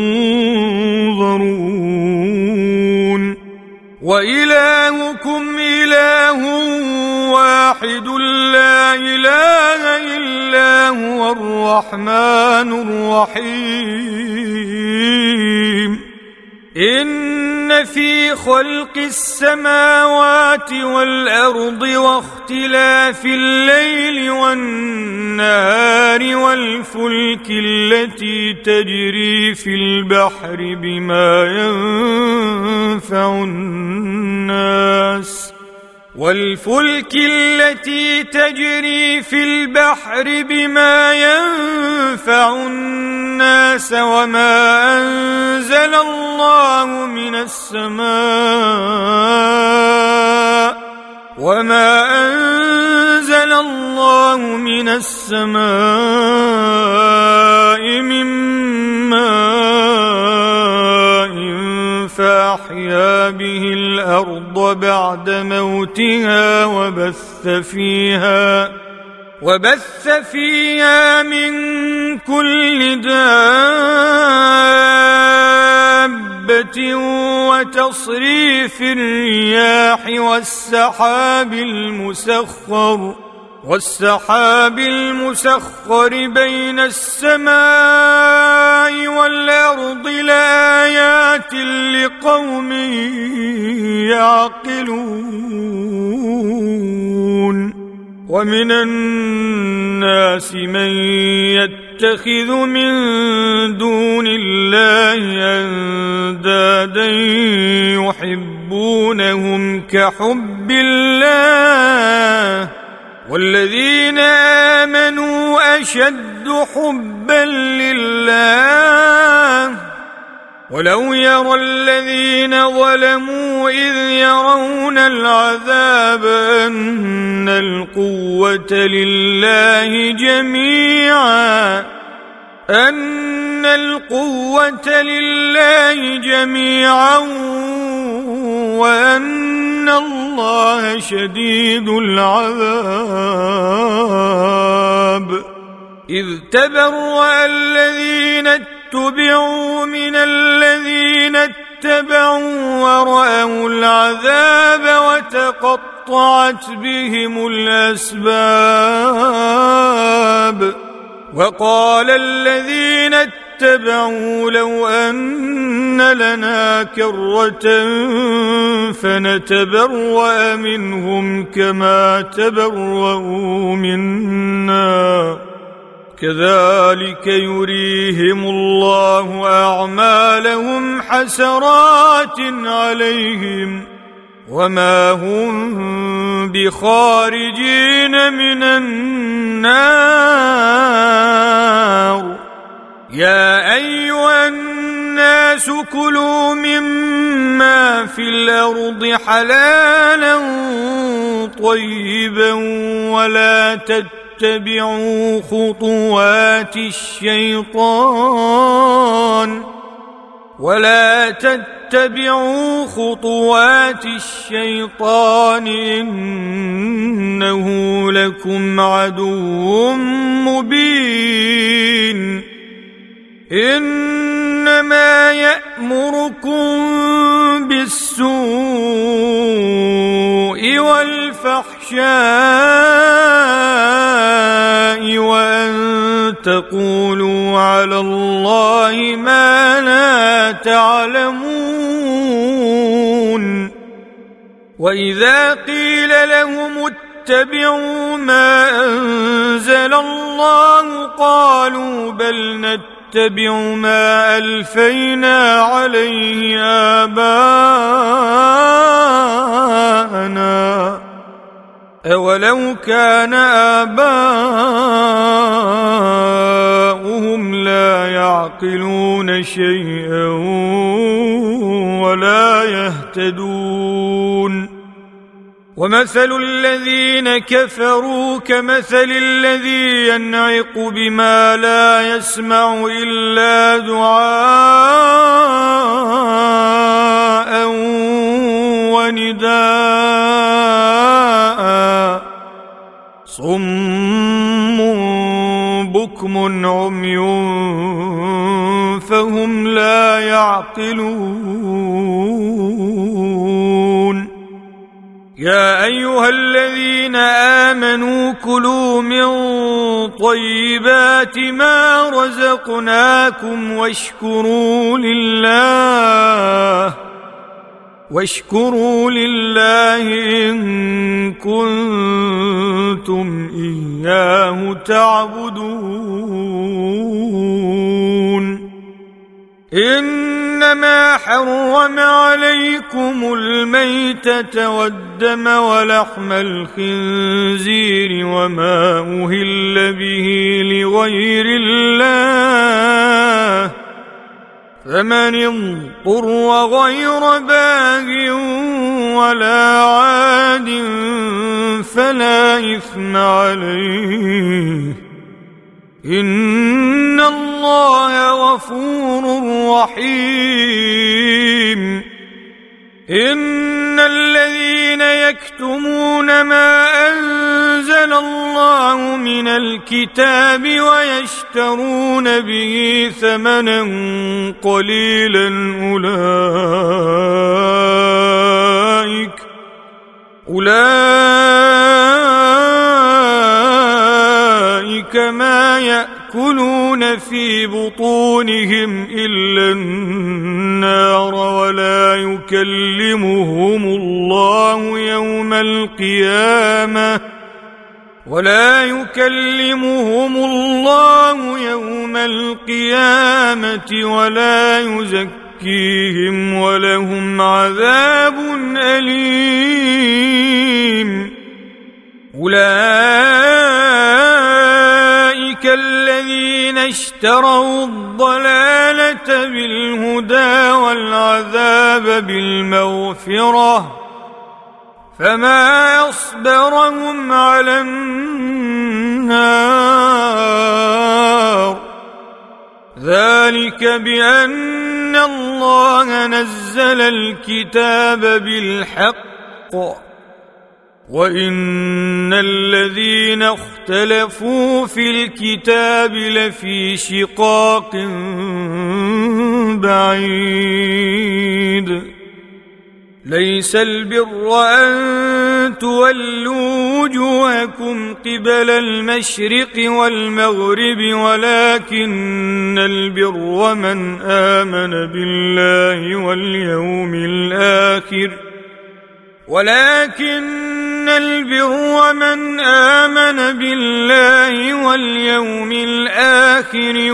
ينظرون. وإلهكم إله واحد لا إله إلا هو الرحمن الرحيم. إن في خلق السماوات والأرض واختلاف الليل والنهار والفلك التي تجري في البحر بما ينفع الناس وما أنزل الله من السماء من ماء فأحيا به الأرض بعد موتها وبث فيها من كل دابة وتصريف الرياح والسحاب المسخر بين السماء والأرض لآيات لقوم يعقلون. ومن الناس من يتخذ من دون الله أندادا يحبونهم كحب الله والذين آمنوا أشد حبا لله. ولو يرى الذين ظلموا إذ يرون العذاب أن القوة لله جميعا وأن الله شديد العذاب. إذ تبرأ الذين اتبعوا من الذين اتبعوا ورأوا العذاب وتقطعت بهم الأسباب. وقال الذين اتبعوا لو أن لنا كرة فنتبرأ منهم كما تبرؤوا منا كذلك يريهم الله أعمالهم حسرات عليهم وما هم بخارجين من النار. يا أيها الناس كلوا مما في الأرض حلالا طيبا ولا تتبعوا خطوات الشيطان إنه لكم عدو مبين. إنما يأمركم بالسوء والفحشاء وأن تقولوا على الله ما لا تعلمون. وإذا قيل لهم اتبعوا ما أنزل الله قالوا بل نتبع ما ألفينا عليه آباءنا أولو كان آباؤهم لا يعقلون شيئا ولا يهتدون ومثل الذين كفروا كمثل الذي ينعق بما لا يسمع إلا دعاء ونداء صم بكم عمي فهم لا يعقلون يا أيها الذين آمنوا كلوا من طيبات ما رزقناكم واشكروا لله إن كنتم إياه تعبدون إنما حرم عليكم الميتة والدم ولحم الخنزير وما أهل به لغير الله فمن اضطر غير باغ ولا عاد فلا إثم عليه إن الله غفور رحيم إن الذين يكتمون ما أنزل الله من الكتاب ويشترون به ثمنا قليلا أولئك ما يأكلون في بطونهم إلا النار ولا يكلمهم الله يوم القيامة ولا يزكيهم ولهم عذاب أليم أولئك الذين اشتروا الضلالة بالهدى والعذاب بالمغفرة فما يصبرهم على النار ذلك بأن الله نزل الكتاب بالحق وإن الذين اختلفوا في الكتاب لفي شقاق بعيد ليس البر أن تولوا وجوهكم قبل المشرق والمغرب ولكن البر من آمن بالله واليوم الآخر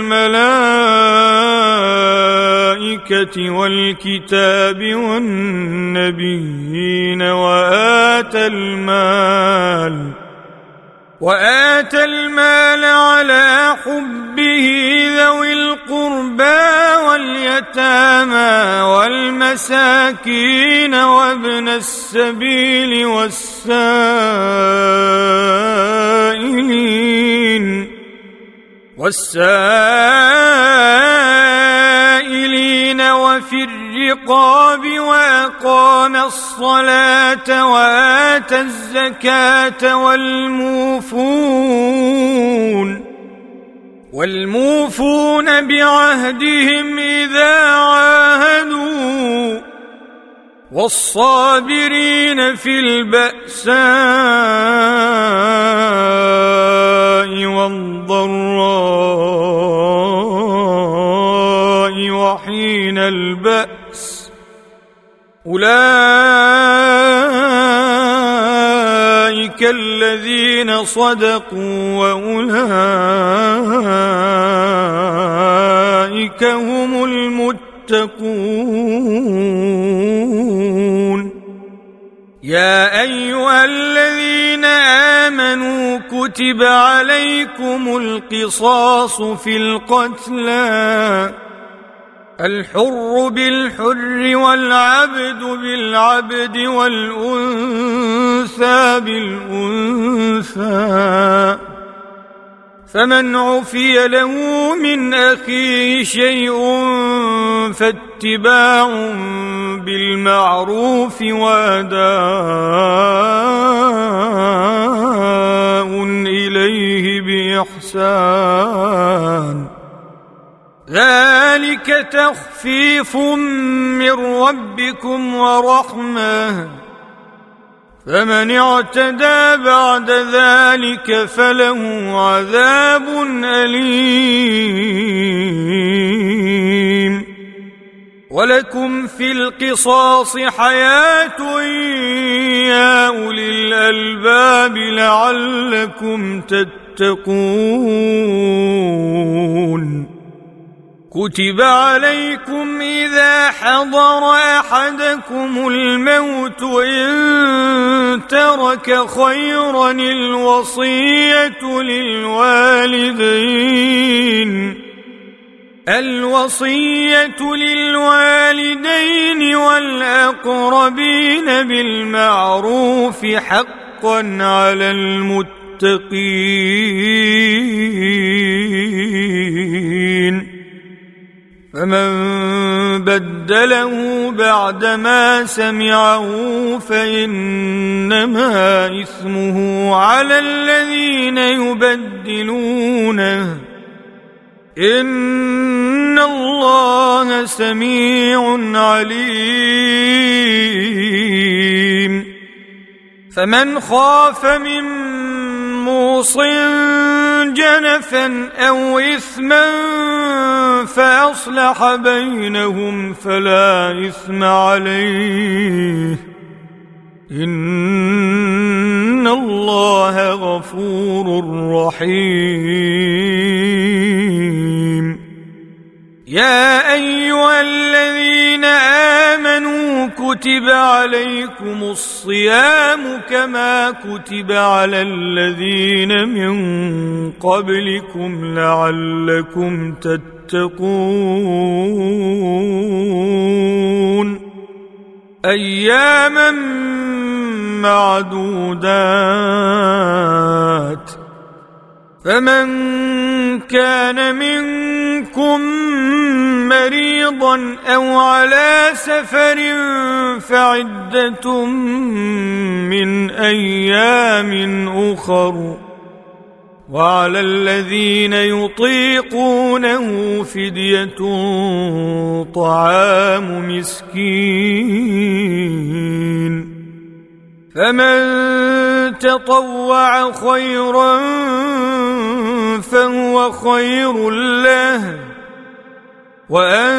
والملائكة والكتاب والنبيين وآتى المال على حبه ذوي القربى واليتامى والمساكين وابن السبيل والسائلين وفي الرقاب وأقام الصلاة وآتى الزكاة والموفون بعهدهم إذا عاهدوا والصابرين في البأساء والضراء وحين البأس أولئك الذين صدقوا وأولئك هم المتقون. يا أيها الذين آمنوا كتب عليكم القصاص في القتلى، الحر بالحر والعبد بالعبد والأنثى بالأنثى، فمن عفي له من أخيه شيء فاتباع بالمعروف وأداء إليه بإحسان، ذلك تخفيف من ربكم ورحمة، فمن اعتدى بعد ذلك فله عذاب أليم. ولكم في القصاص حياة يا أولي الألباب لعلكم تتقون. كتب عليكم إذا حضر أحدكم الموت إن ترك خيرا الوصية للوالدين والأقربين بالمعروف حقا على المتقين. فمن بدله بعدما سمعه فإنما إثمه على الذين يبدلونه، إن الله سميع عليم. فمن خاف من موص جنفا أو إثما فأصلح بينهم فلا إثم عليه، إن الله غفور رحيم. يا أيها الذين آمنوا كتب عليكم الصيام كما كتب على الذين من قبلكم لعلكم تتقون. أياما معدودات، فمن كان منكم مريضا أو على سفر فعدة من أيام أخر، وعلى الذين يطيقونه فدية طعام مسكين، فمن تطوع خيرا فهو خير له، وأن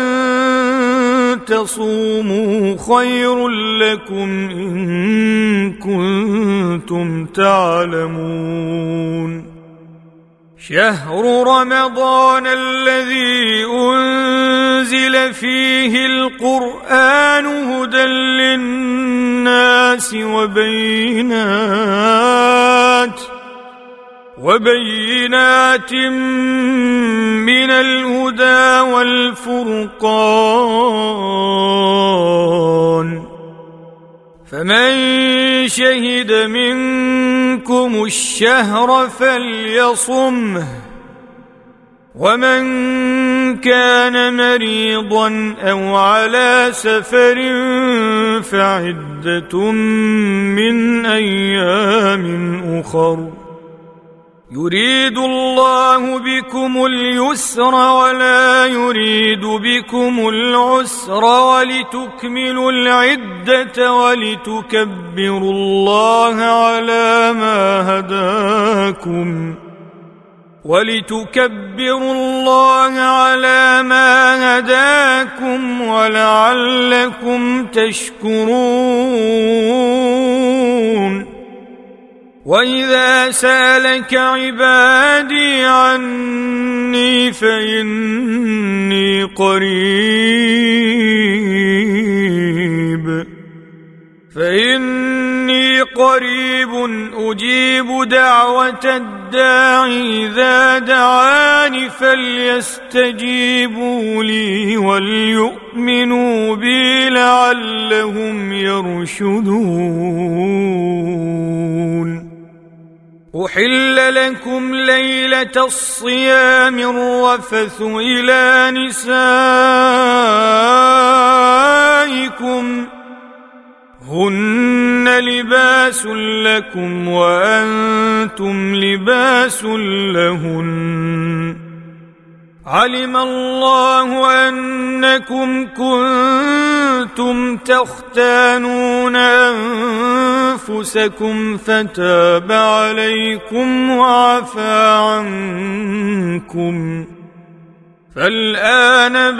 تصوموا خير لكم إن كنتم تعلمون. شهر رمضان الذي أنزل فيه القرآن هدى للناس وبينات من الهدى والفرقان، فمن شهد منكم الشهر فليصمه، ومن كان مريضا أو على سفر فعدة من أيام أخر، يريد الله بكم اليسر ولا يريد بكم العسر ولتكملوا العدة ولتكبروا الله على ما هداكم ولتكبروا الله على ما هداكم ولعلكم تشكرون وإذا سألك عبادي عني فإني قريب أجيب دعوة الداع إذا دعاني فليستجيبوا لي وليؤمنوا بي لعلهم يرشدون أحل لكم ليلة الصيام الرفث إلى نسائكم هن لباس لكم وأنتم لباس لهن علم الله أنكم كنتم تختانون أنفسكم فتاب عليكم وعفى عنكم فالآن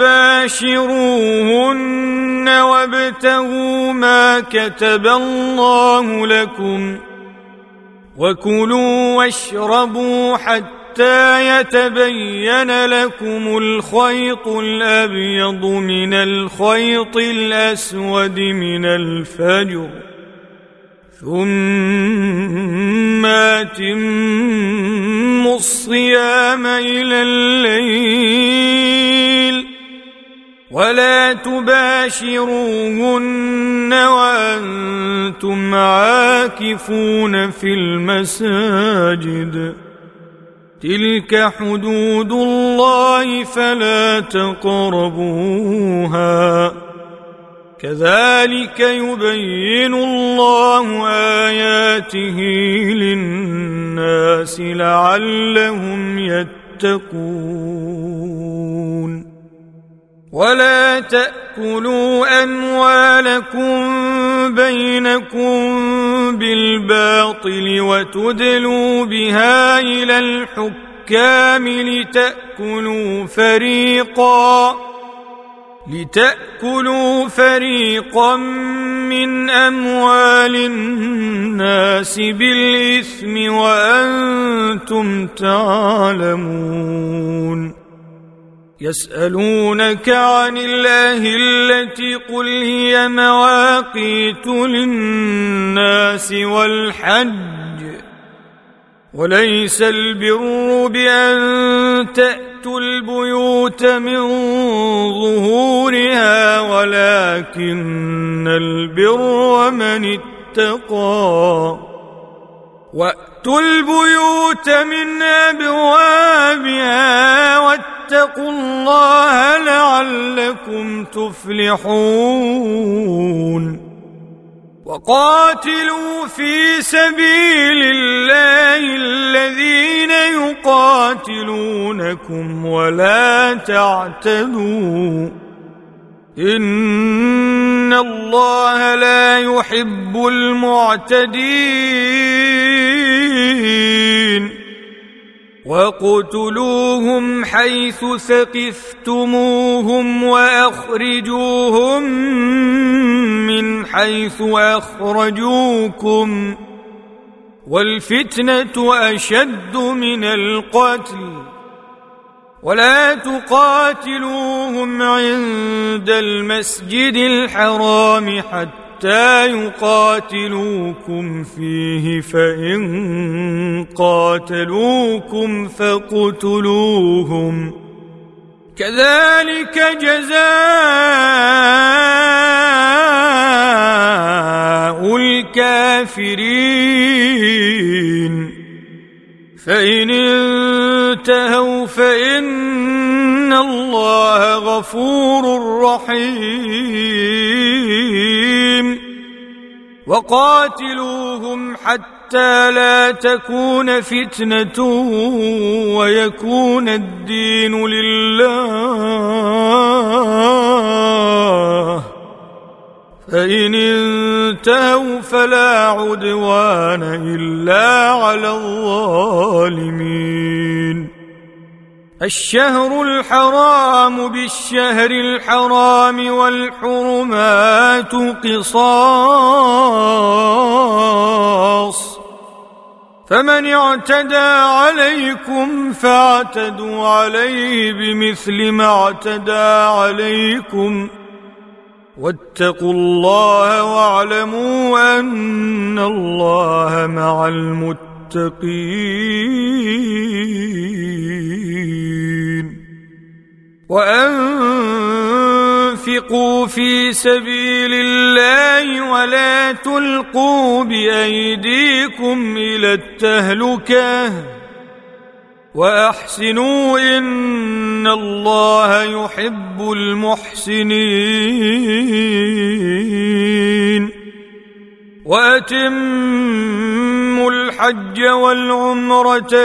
باشروهن وابتغوا ما كتب الله لكم وكلوا واشربوا حتى يتبين لكم الخيط الأبيض من الخيط الأسود من الفجر ثم أتموا الصيام إلى الليل ولا تباشروهن وأنتم عاكفون في المساجد تلك حدود الله فلا تقربوها كذلك يبين الله آياته للناس لعلهم يتقون ولا تأكلوا أموالكم بينكم بالباطل وتدلوا بها إلى الحكام لتأكلوا فريقا من أموال الناس بالإثم وأنتم تعلمون يسألونك عن الأهلة قل هي مواقيت للناس والحج وليس البر بأن تأتوا البيوت من ظهورها ولكن البر من اتقى وأتوا البيوت من أبوابها واتقوا الله لعلكم تفلحون وقاتلوا في سبيل الله الذين يقاتلونكم ولا تعتدوا إن الله لا يحب المعتدين واقتلوهم حيث ثقفتموهم وأخرجوهم من حيث أخرجوكم والفتنة أشد من القتل ولا تقاتلوهم عند المسجد الحرام حتى يقاتلوكم فيه فإن قاتلوكم فاقتلوهم كذلك جزاء الكافرين فإن انتهوا فإن الله غفور رحيم وقاتلوهم حتى لا تكون فتنة ويكون الدين لله فإن انتهوا فلا عدوان إلا على الظالمين الشهر الحرام بالشهر الحرام والحرمات قصاص، فمن اعتدى عليكم فاعتدوا عليه بمثل ما اعتدى عليكم، واتقوا الله واعلموا أن الله مع المتقين. وأنفقوا في سبيل الله ولا تلقوا بأيديكم إلى التهلكة، وأحسنوا إن الله يحب المحسنين. وأتموا الحج والعمرة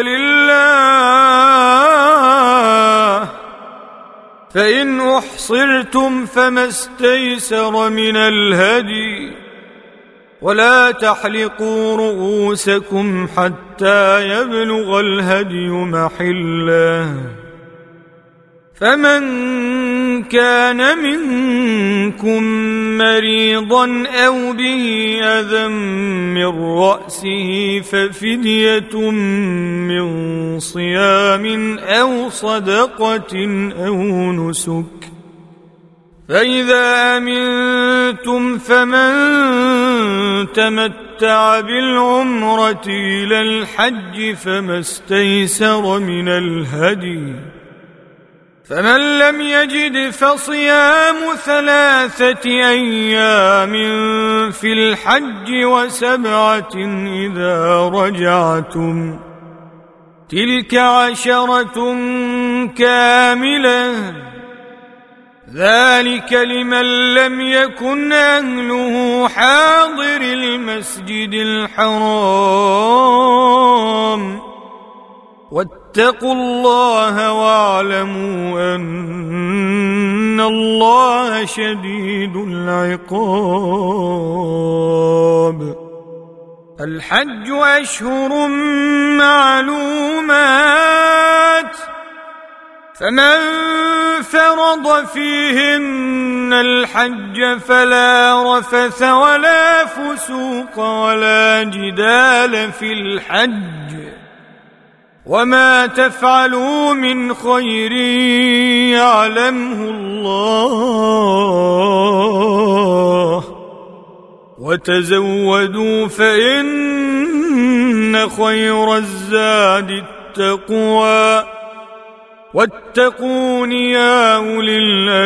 لله، فإن أحصرتم فما استيسر من الهدي، ولا تحلقوا رؤوسكم حتى يبلغ الهدي محله، فمن كان منكم مريضا أو به أذى من رأسه ففدية من صيام أو صدقة أو نسك، فإذا أمنتم فمن تمتع بالعمرة إلى الحج فما استيسر من الهدي، فمن لم يجد فصيام 3 أيام في الحج و7 إذا رجعتم، تلك 10 كاملة، ذلك لمن لم يكن أهله حاضر المسجد الحرام، واتقوا الله واعلموا أن الله شديد العقاب. الحج أشهر معلومات، فمن فرض فيهن الحج فلا رفث ولا فسوق ولا جدال في الحج، وما تفعلوا من خير يعلمه الله، وتزودوا فإن خير الزاد التقوى، واتقون يا أولي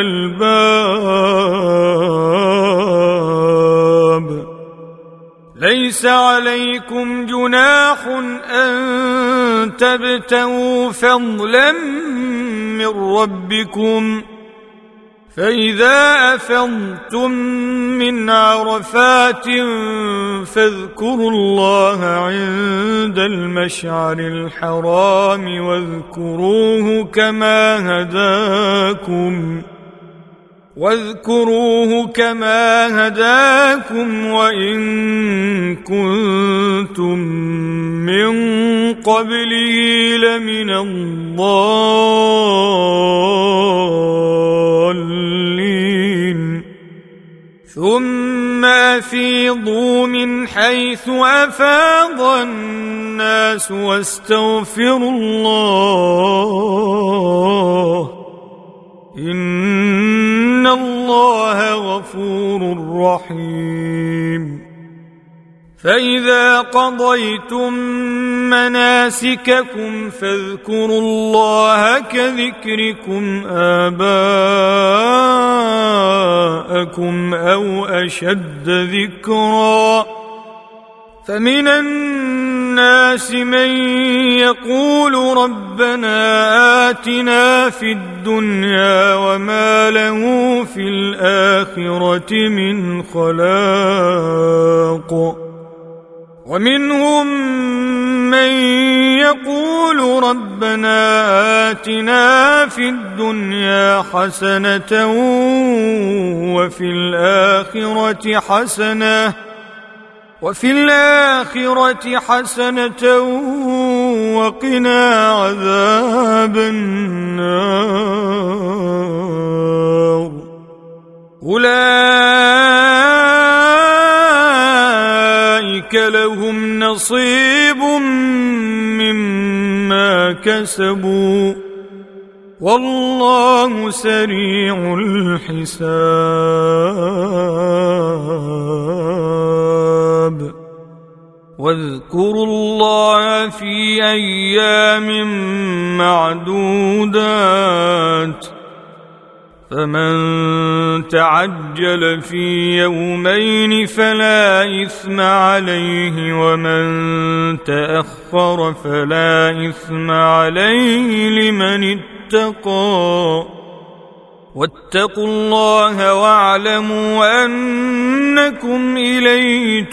الألباب. ليس عليكم جناح أن تبتغوا فضلا من ربكم، فإذا أفضتم من عرفات فاذكروا الله عند المشعر الحرام واذكروه كما هداكم وإن كنتم من قبله لمن الضالين. ثم أفيضوا من حيث أفاض الناس واستغفروا الله، إن الله غفور رحيم. فإذا قضيتم مناسككم فاذكروا الله كذكركم آباءكم أو أشد ذكرا، فمن الناس من يقول ربنا آتنا في الدنيا وما له في الآخرة من خلاق، ومنهم من يقول ربنا آتنا في الدنيا حسنة وفي الآخرة حسنة وقنا عذاب النار أولئك لهم نصيب مما كسبوا والله سريع الحساب واذكروا الله في أيام معدودات فمن تعجل في يومين فلا إثم عليه ومن تأخر فلا إثم عليه لمن اتقى واتقوا الله واعلموا أنكم إليه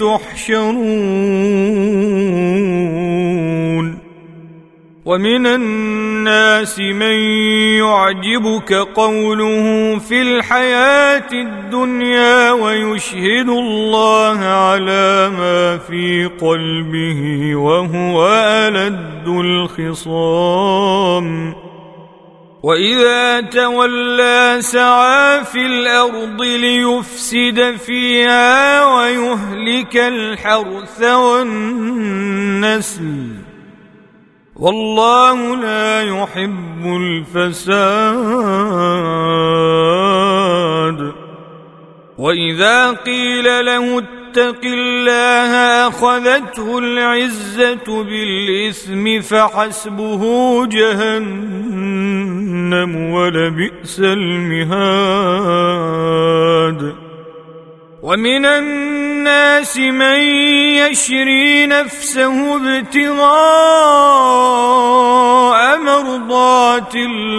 تحشرون ومن الناس من يعجبك قوله في الحياة الدنيا ويشهد الله على ما في قلبه وهو ألد الخصام وإذا تولى سعى في الأرض ليفسد فيها ويهلك الحرث والنسل والله لا يحب الفساد وإذا قيل له اتق الله أخذته العزة بالإثم فحسبه جهنم ولبئس المهاد ومن الناس من يشري نفسه ابتغاء مرضات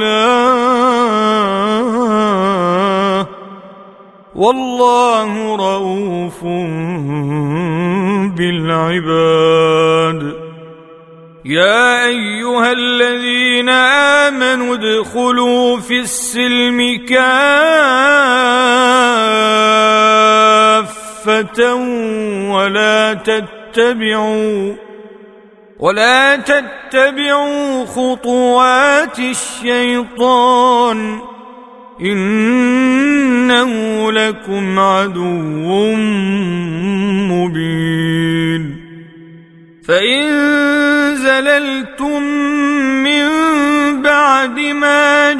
الله والله رؤوف بالعباد يا أيها الذين آمنوا ادخلوا في السلم كافة ولا تتبعوا خطوات الشيطان إنه لكم عدو مبين فإن زللتم من بعد ما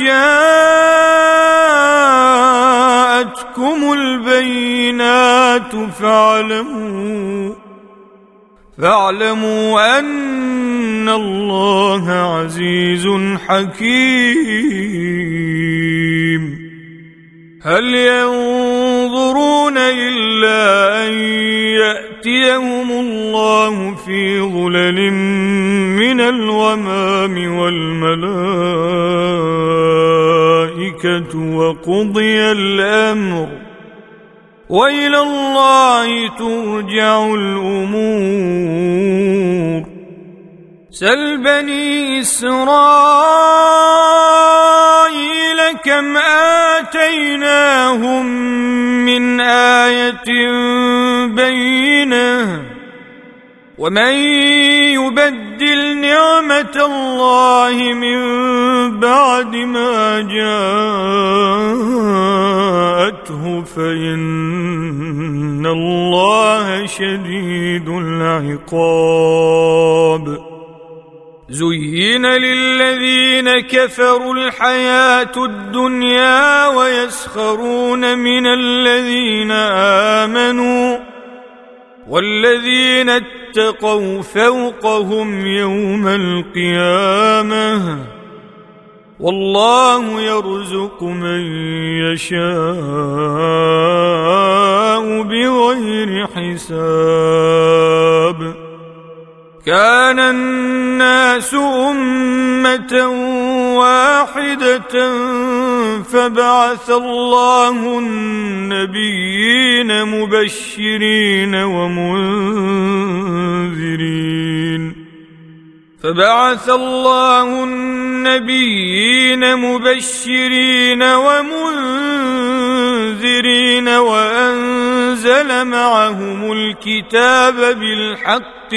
جاءتكم البينات فاعلموا أن الله عزيز حكيم هل ينظرون إلا أن يأتيهم الله في ظلل من الغمام والملائكة وقضي الأمر وإلى الله ترجع الأمور سل بني إسرائيل كم آتيناهم من آية بينة ومن يبدل نعمة الله من بعد ما جاءته فإن الله شديد العقاب زين للذين كفروا الحياة الدنيا ويسخرون من الذين آمنوا والذين اتقوا فوقهم يوم القيامة والله يرزق من يشاء بغير حساب كان الناس أمة واحدة فبعث الله النبيين مبشرين منذرين وأنزل معهم الكتاب بالحق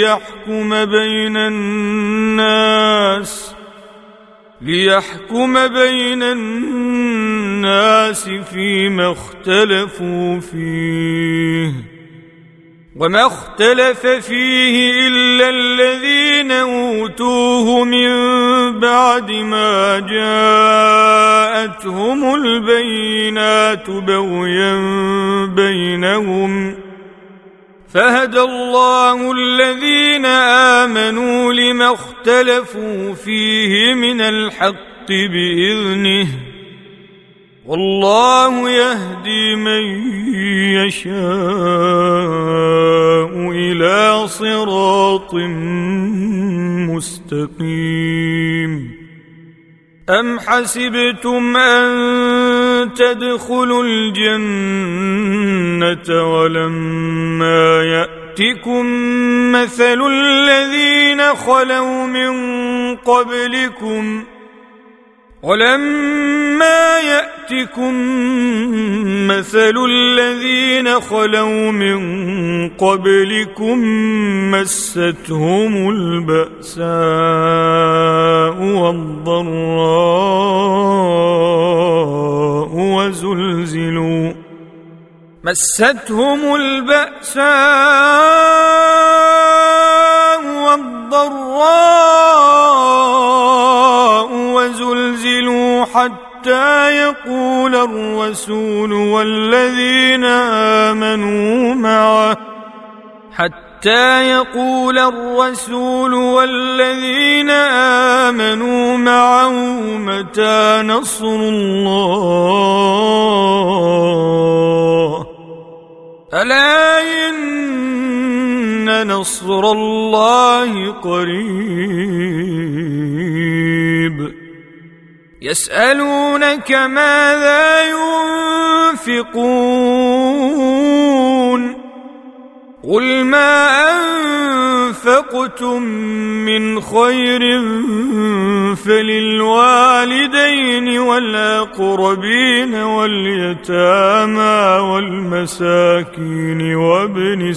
ليحكم بين الناس فيما اختلفوا فيه وما اختلف فيه إلا الذين أوتوه من بعد ما جاءتهم البينات بغيا بينهم فهدى الله الذين آمنوا لما اختلفوا فيه من الحق بإذنه والله يهدي من يشاء إلى صراط مستقيم أم حسبتم أن تدخلوا الجنة ولما يأتكم مثل الذين خلوا من قبلكم مستهم البأساء والضراء وزلزلوا حتى يقول الرسول والذين آمنوا معه متى نصر الله ألا إن نصر الله قريب يسألونك ماذا ينفقون قل ما أنفقتم من خير فللوالدين والأقربين واليتامى والمساكين وابن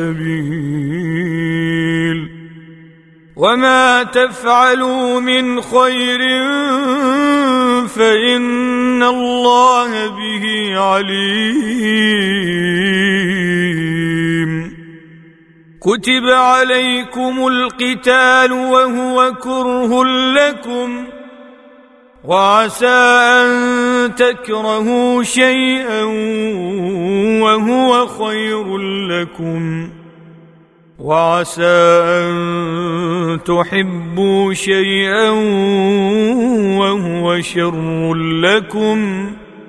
السبيل وما تفعلوا من خير فإن الله به عليم كتب عليكم القتال وهو كره لكم وعسى أن تكرهوا شيئا وهو خير لكم وعسى أن تحبوا شيئا وهو شر لكم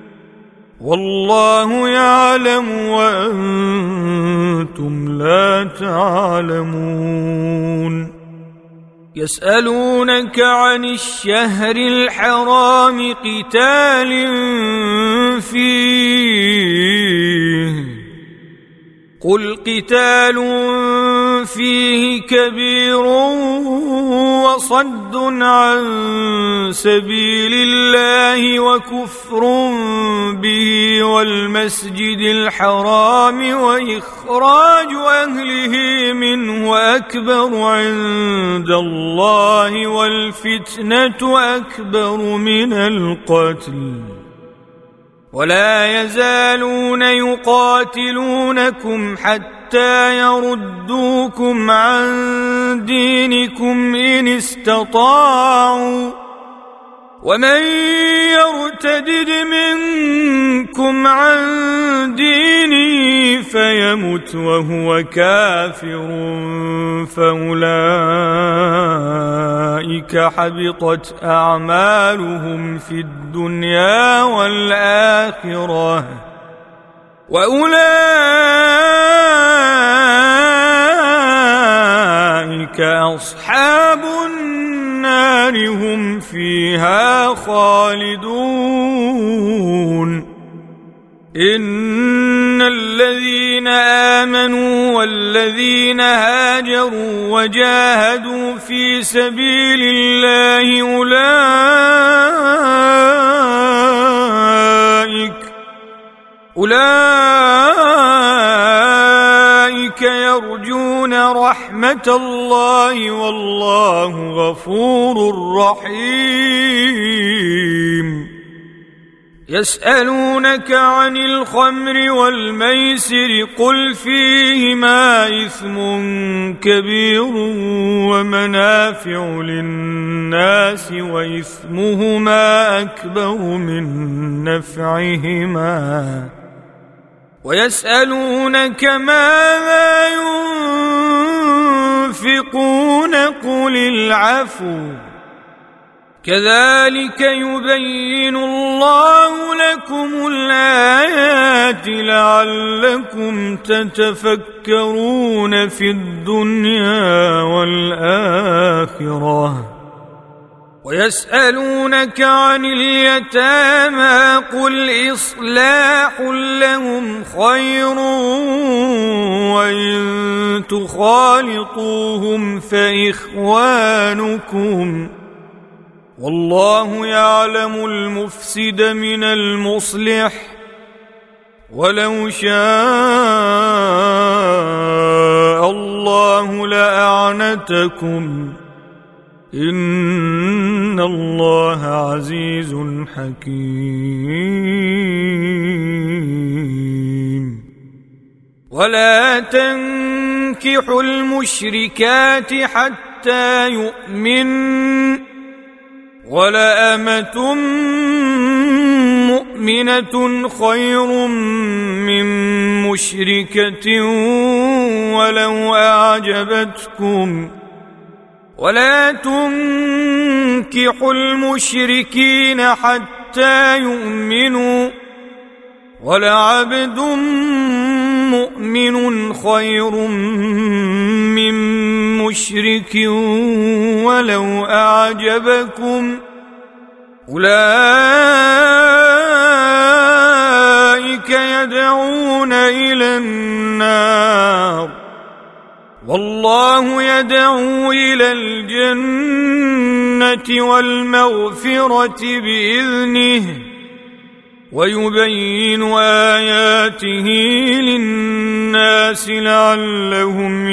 والله يعلم وأنتم لا تعلمون يسألونك عن الشهر الحرام قتال فيه قل قتال فيه كبير وصد عن سبيل الله وكفر به والمسجد الحرام وإخراج أهله منه أكبر عند الله والفتنة أكبر من القتل ولا يزالون يقاتلونكم حتى يردوكم عن دينكم إن استطاعوا ومن يرتدد منكم عن دينه فيمت وهو كافر فأولئك حبطت أعمالهم في الدنيا والآخرة وأولئك أصحاب النار هم فيها خالدون إن الذين آمنوا والذين هاجروا وجاهدوا في سبيل الله أولئك يرجون رحمة الله والله غفور رحيم. يسألونك عن الخمر والميسر قل فيهما إثم كبير ومنافع للناس وإثمهما أكبر من نفعهما ويسألونك ماذا ينفقون قل العفو كذلك يبين الله لكم الآيات لعلكم تتفكرون في الدنيا والآخرة. ويسألونك عن اليتامى قل إصلاح لهم خير وإن تخالطوهم فإخوانكم والله يعلم المفسد من المصلح ولو شاء الله لأعنتكم إن الله عزيز حكيم. ولا تنكحوا المشركات حتى يؤمنن ولأمة مؤمنة خير من مشركة ولو أعجبتكم ولا تنكحوا المشركين حتى يؤمنوا ولعبد مؤمن خير من مشرك ولو أعجبكم أولئك يدعون إلى النار والله يدعو إلى الجنة والمغفرة بإذنه ويبين آياته للناس لعلهم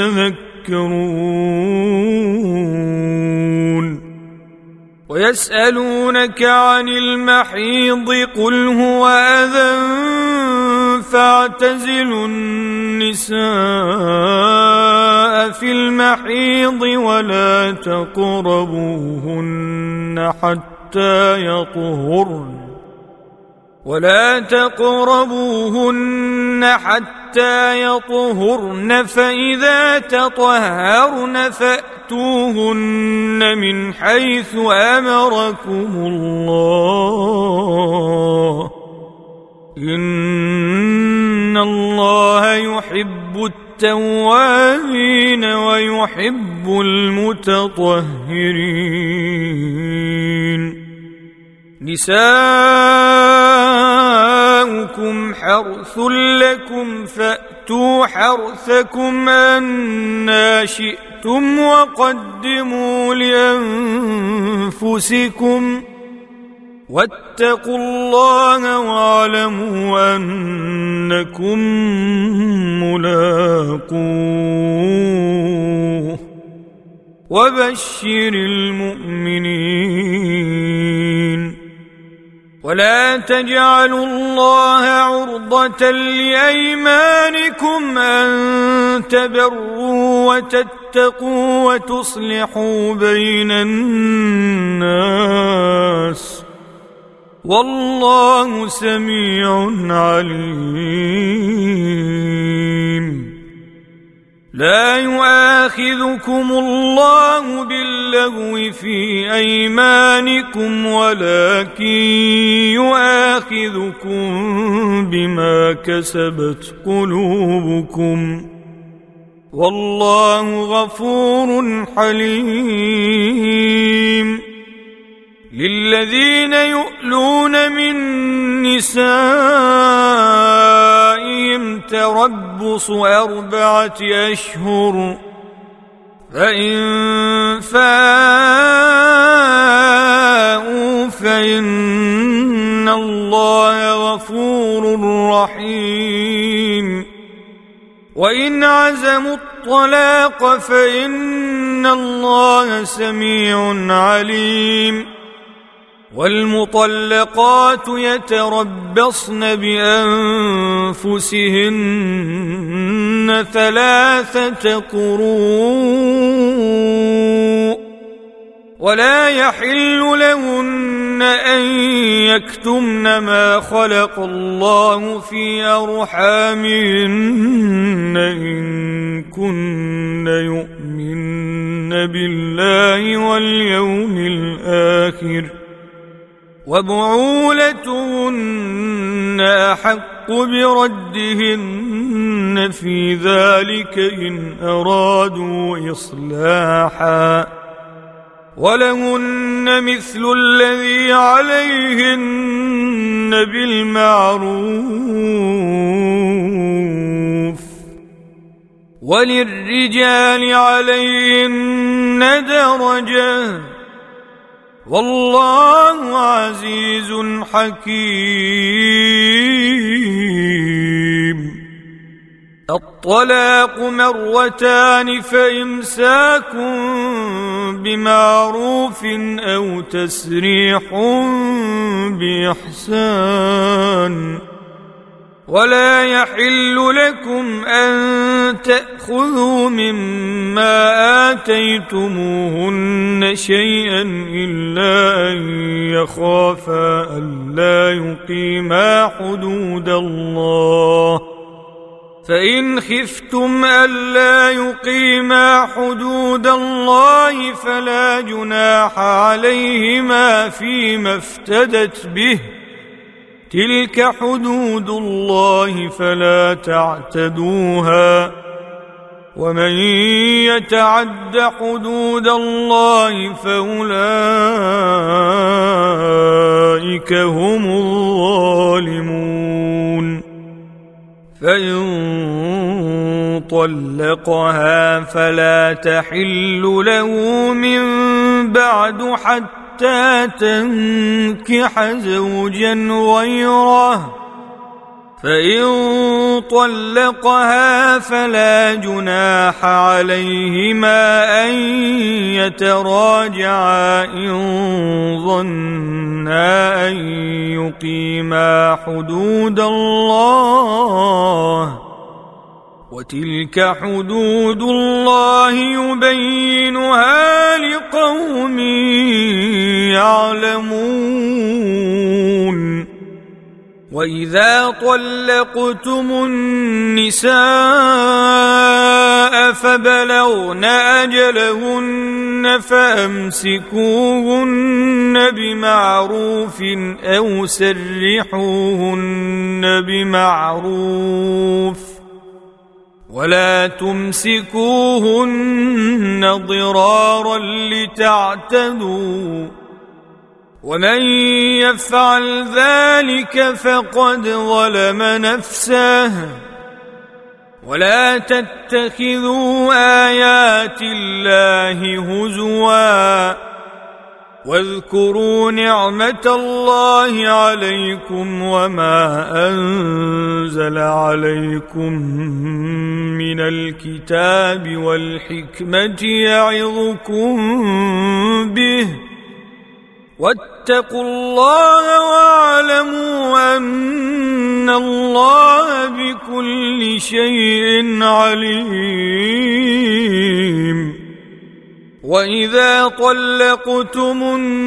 يتذكرون. ويسألونك عن المحيض قل هو أذى فاعتزلوا النساء في المحيض ولا تقربوهن حتى يطهرن فإذا تطهرن فأتوهن من حيث أمركم الله إن الله يحب التوابين ويحب المتطهرين. نساؤكم حرث لكم فأتوا حرثكم أنى شئتم وقدموا لأنفسكم واتقوا الله واعلموا أنكم ملاقوه وبشر المؤمنين. ولا تجعلوا الله عرضة لأيمانكم أن تبروا وتتقوا وتصلحوا بين الناس والله سميع عليم. لا يؤاخذكم الله باللغو في أيمانكم ولكن يؤاخذكم بما كسبت قلوبكم والله غفور حليم. للذين يؤلون من نسائهم تربص 4 أشهر فإن فاءوا فإن الله غفور رحيم وإن عزموا الطلاق فإن الله سميع عليم والمطلقات يتربصن بأنفسهن 3 قروء ولا يحل لهن أن يكتمن ما خلق الله في أرحامهن إن كن يؤمن بالله واليوم الآخر وبعولتهن أحق بردهن في ذلك إن أرادوا إصلاحا ولهن مثل الذي عليهن بالمعروف وللرجال عليهن درجة والله عزيز حكيم الطلاق 2 فإمساك بمعروف أو تسريح بإحسان ولا يحل لكم أن تأخذوا مما آتيتموهن شيئا إلا أن يخافا ألا يقيما حدود الله فإن خفتم ألا يقيما حدود الله فلا جناح عليهما فيما افتدت به تلك حدود الله فلا تعتدوها ومن يتعد حدود الله فأولئك هم الظالمون فإن طلقها فلا تحل له من بعد حتى تنكح زوجا غيره فإن طلقها فلا جناح عليهما أن يتراجعا إن ظنا أن يقيما حدود الله وتلك حدود الله يبينها لقوم يعلمون وإذا طلقتم النساء فبلغن أجلهن فأمسكوهن بمعروف أو سرحوهن بمعروف ولا تمسكوهن ضرارا لتعتدوا ومن يفعل ذلك فقد ظلم نفسه ولا تتخذوا آيات الله هزوا واذكروا نعمة الله عليكم وما أنزل عليكم من الكتاب والحكمة يعظكم به واتقوا الله واعلموا أن الله بكل شيء عليم وإذا طلقتم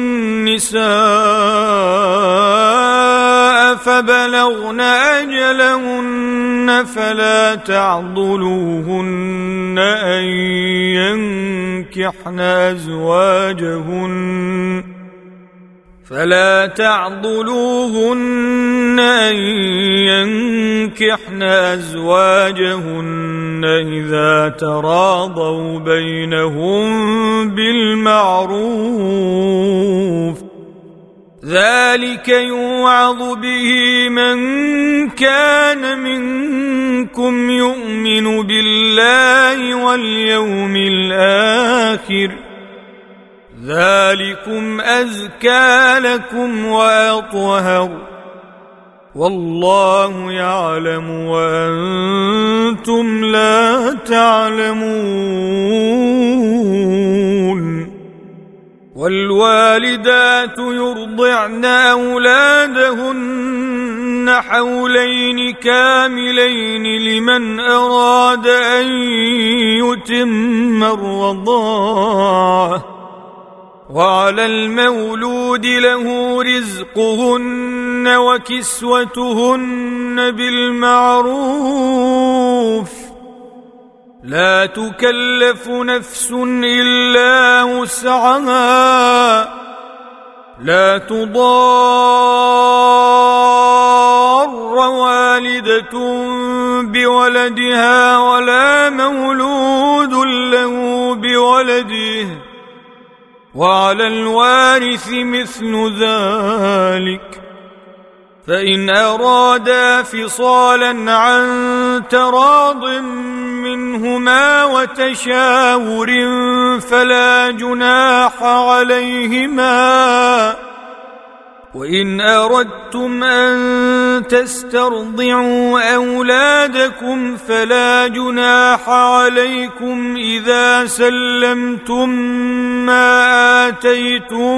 النساء فبلغن أجلهن فلا تعضلوهن أن ينكحن أزواجهن إذا تراضوا بينهم بالمعروف ذلك يوعظ به من كان منكم يؤمن بالله واليوم الآخر ذلكم أزكى لكم وأطهر والله يعلم وأنتم لا تعلمون. والوالدات يرضعن أولادهن حولين كاملين لمن أراد أن يتم الرضاعة، وعلى المولود له رزقهن وكسوتهن بالمعروف، لا تكلف نفس إلا وسعها، لا تضار والدة بولدها ولا مولود له بولده، وعلى الوارث مثل ذلك، فإن أرادا فصالا عن تراض منهما وتشاور فلا جناح عليهما. وإن أردتم أن تسترضعوا أولادكم فلا جناح عليكم إذا سلمتم ما آتيتم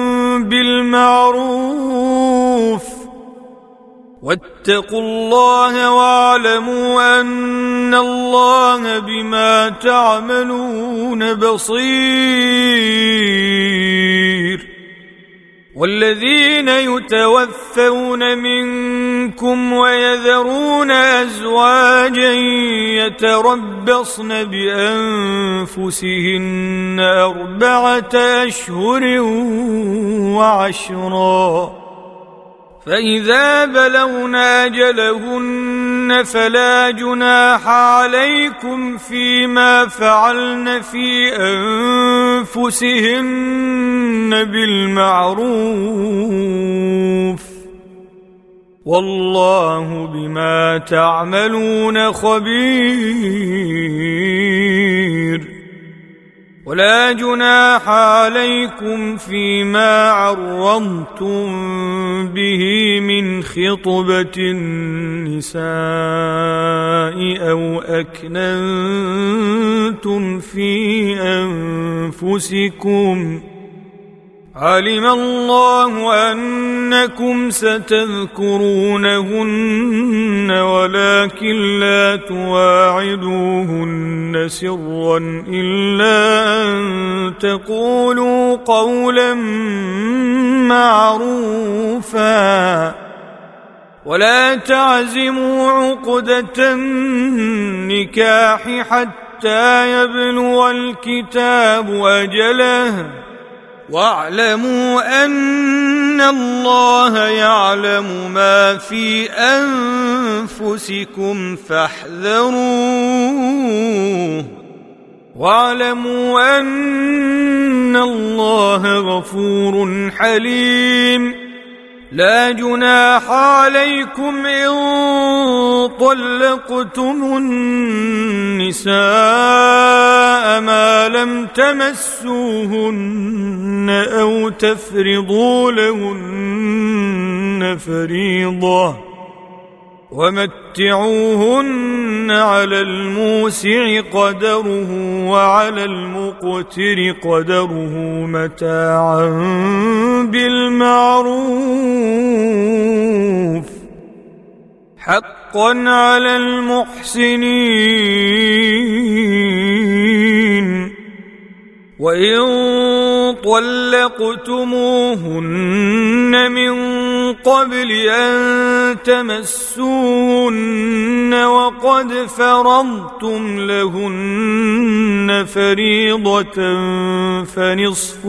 بالمعروف، واتقوا الله واعلموا أن الله بما تعملون بصير. والذين يتوفون منكم ويذرون أزواجا يتربصن بأنفسهن 4 أشهر وعشرا، فإذا بلغن أجلهن فلا جناح عليكم فيما فعلن في أنفسهن بالمعروف، والله بما تعملون خبير. ولا جناح عليكم فيما عرضتم به من خطبة النساء أو أكننتم في أنفسكم، علم الله أنكم ستذكرونهن ولكن لا تواعدوهن سرا إلا أن تقولوا قولا معروفا، ولا تعزموا عقدة النكاح حتى يبلغ الكتاب أجله، واعلموا أن الله يعلم ما في أنفسكم فاحذروه، واعلموا أن الله غفور حليم. لا جناح عليكم إن طلقتم النساء ما لم تمسوهن أو تفرضوا لهن فريضة، ومتعوهن على الموسع قدره وعلى المقتر قدره متاعا بالمعروف، حقا على المحسنين. وإن طلقتموهن من قبل أن تمسوهن وقد فرضتم لهن فريضة فنصف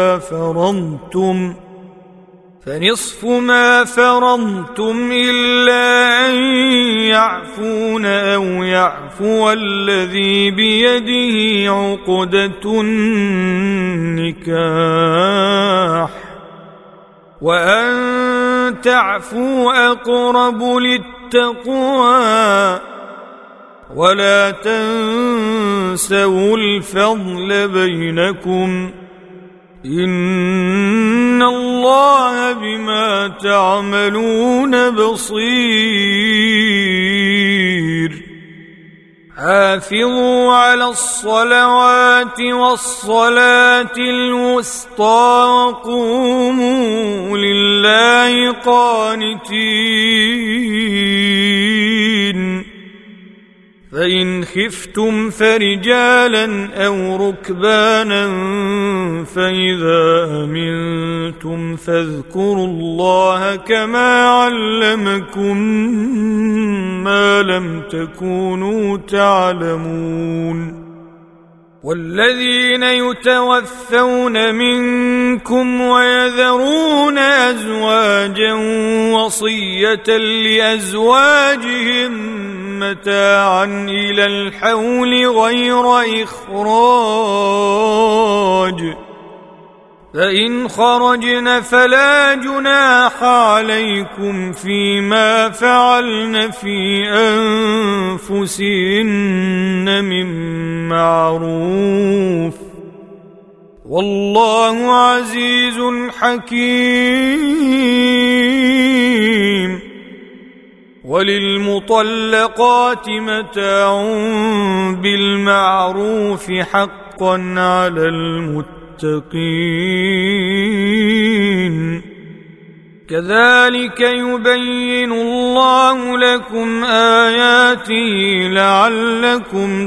ما فرضتم إلا أن يعفون أو يعفو الذي بيده عقدة النكاح، وأن تعفوا أقرب للتقوى، ولا تنسوا الفضل بينكم، إن الله بما تعملون بصير حافظوا على الصلوات والصلاة الوسطى وقوموا لله قانتين فإن خفتم فرجالا أو ركبانا فإذا أمنتم فاذكروا الله كما علمكم ما لم تكونوا تعلمون والذين يتوفون منكم ويذرون أزواجا وصية لأزواجهم متاعا إلى الحول غير إخراج فإن خرجن فلا جناح عليكم فيما فعلن في أنفسهن من معروف والله عزيز حكيم وللمطلقات متاع بالمعروف حقا على المتقين كذلك يبين الله لكم آياته لعلكم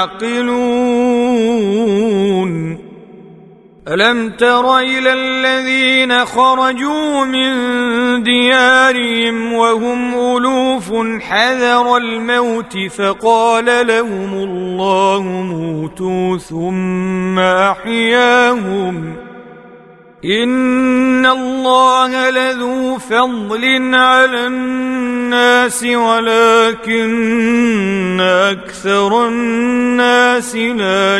تعقلون ألم تر إلى الذين خرجوا من ديارهم وهم ألوف حذر الموت فقال لهم الله موتوا ثم أحياهم إن الله لذو فضل على الناس ولكن أكثر الناس لا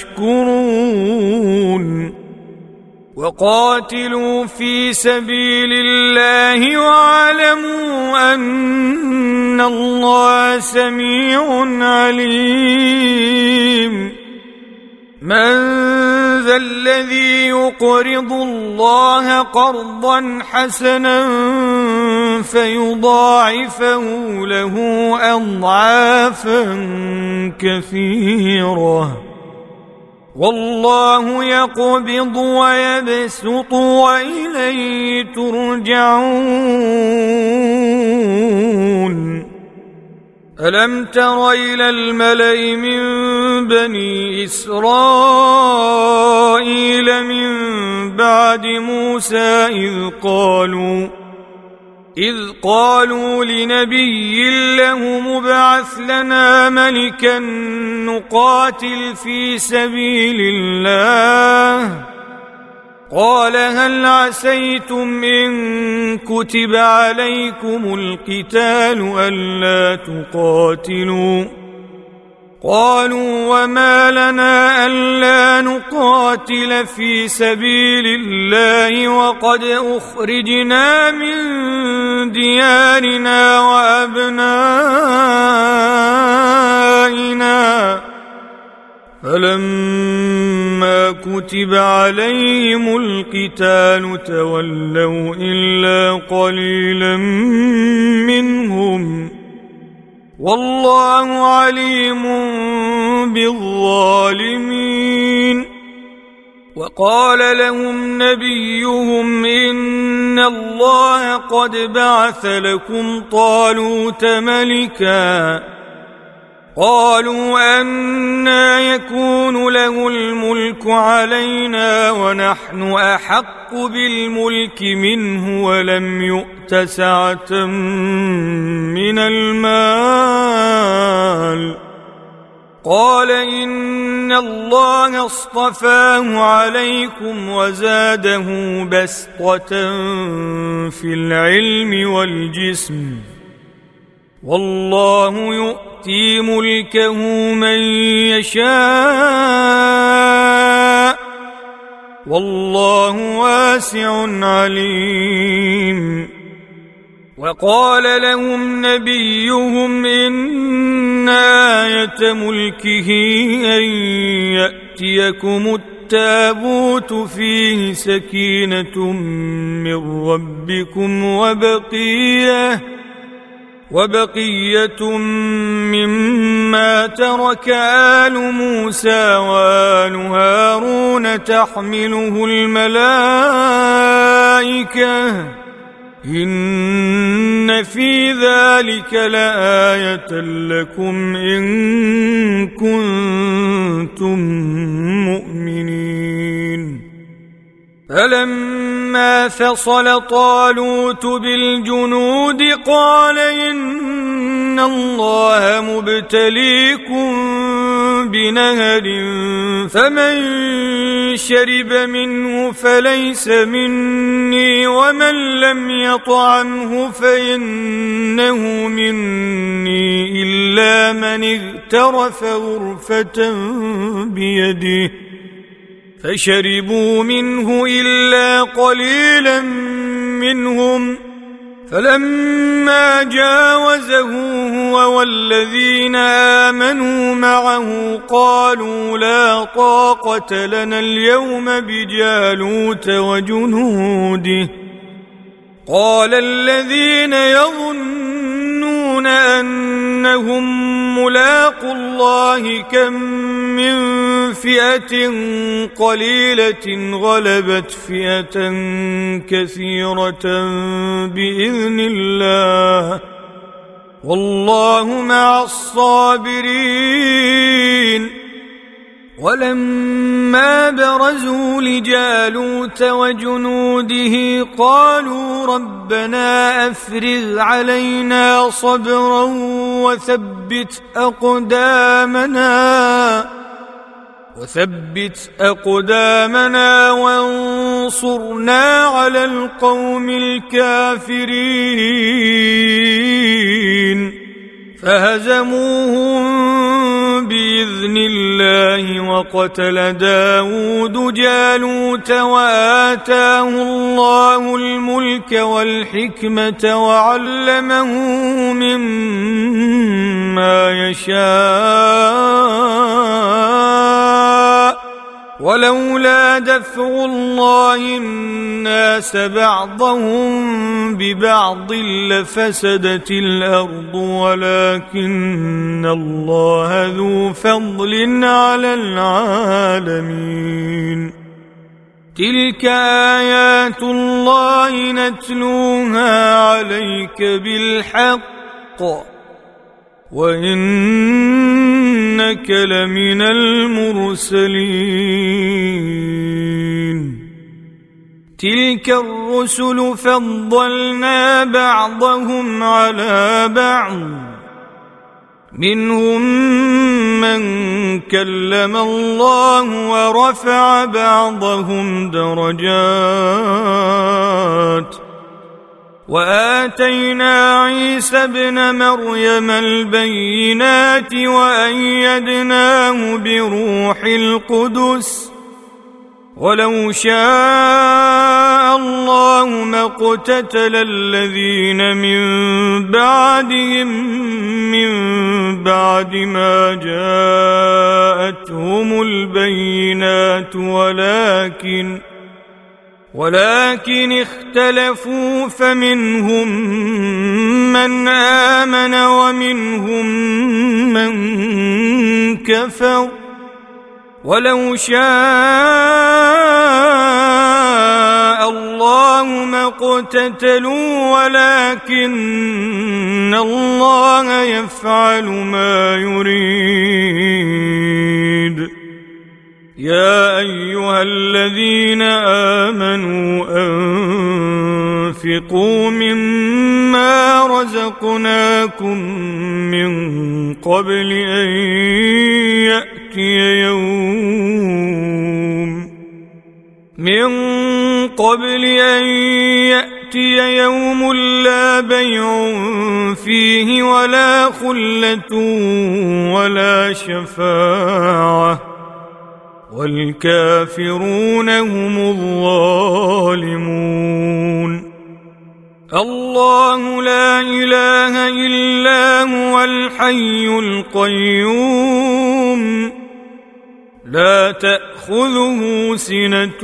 يشكرون وقاتلوا في سبيل الله واعلموا أن الله سميع عليم من ذا الذي يقرض الله قرضا حسنا فيضاعفه له أضعافا كثيرة والله يقبض ويبسط وإليه ترجعون ألم تر إلى الملأ من بني إسرائيل من بعد موسى إذ قالوا لنبي له مبعث لنا ملكا نقاتل في سبيل الله قال هل عسيتم إن كتب عليكم القتال ألا تقاتلوا قالوا وما لنا ألا نقاتل في سبيل الله وقد أخرجنا من ديارنا وأبنائنا فلما كتب عليهم القتال تولوا إلا قليلا منهم والله عليم بالظالمين وقال لهم نبيهم إن الله قد بعث لكم طالوت ملكا قالوا أنى يكون له الملك علينا ونحن أحق بالملك منه ولم يؤت سعة من المال قال إن الله اصطفاه عليكم وزاده بسطة في العلم والجسم والله يؤتي ملكه من يشاء والله واسع عليم وقال لهم نبيهم إن آية ملكه أن يأتيكم التابوت فيه سكينة من ربكم وبقية مما ترك آل موسى وآل هارون تحمله الملائكة إن في ذلك لآية لكم إن كنتم مؤمنين. فلما فصل طالوت بالجنود قال إن الله مبتليكم بنهر فمن شرب منه فليس مني ومن لم يطعمه فإنه مني إلا من اغترف غرفة بيده فشربوا منه إلا قليلا منهم فلما جاوزه هو والذين آمنوا معه قالوا لا طاقة لنا اليوم بجالوت وجنوده قال الذين يظنون أنهم ملاقو الله كم من فئة قليلة غلبت فئة كثيرة بإذن الله والله مع الصابرين. ولما برزوا لجالوت وجنوده قالوا ربنا أفرغ علينا صبرا وثبت أقدامنا وانصرنا على القوم الكافرين فهزموهم بإذن الله وقتل داود جالوت وآتاه الله الملك والحكمة وعلمه مما يشاء ولولا دفع الله الناس بعضهم ببعض لفسدت الأرض ولكن الله ذو فضل على العالمين. تلك آيات الله نتلوها عليك بالحق وإنك لمن المرسلين. تلك الرسل فضلنا بعضهم على بعض منهم من كلم الله ورفع بعضهم درجات وآتينا عيسى ابن مريم البينات وأيدناه بروح القدس ولو شاء الله ما اقتتل الذين من بعدهم من بعد ما جاءتهم البينات ولكن اختلفوا فمنهم من آمن ومنهم من كفر ولو شاء الله ما اقتتلوا ولكن الله يفعل ما يريد. يا أيها الذين آمنوا أنفقوا مما رزقناكم من قبل أن يأتي يوم لا بيع فيه ولا خلة ولا شفاعة والكافرون هم الظالمون. الله لا إله إلا هو الحي القيوم لا تأخذه سنة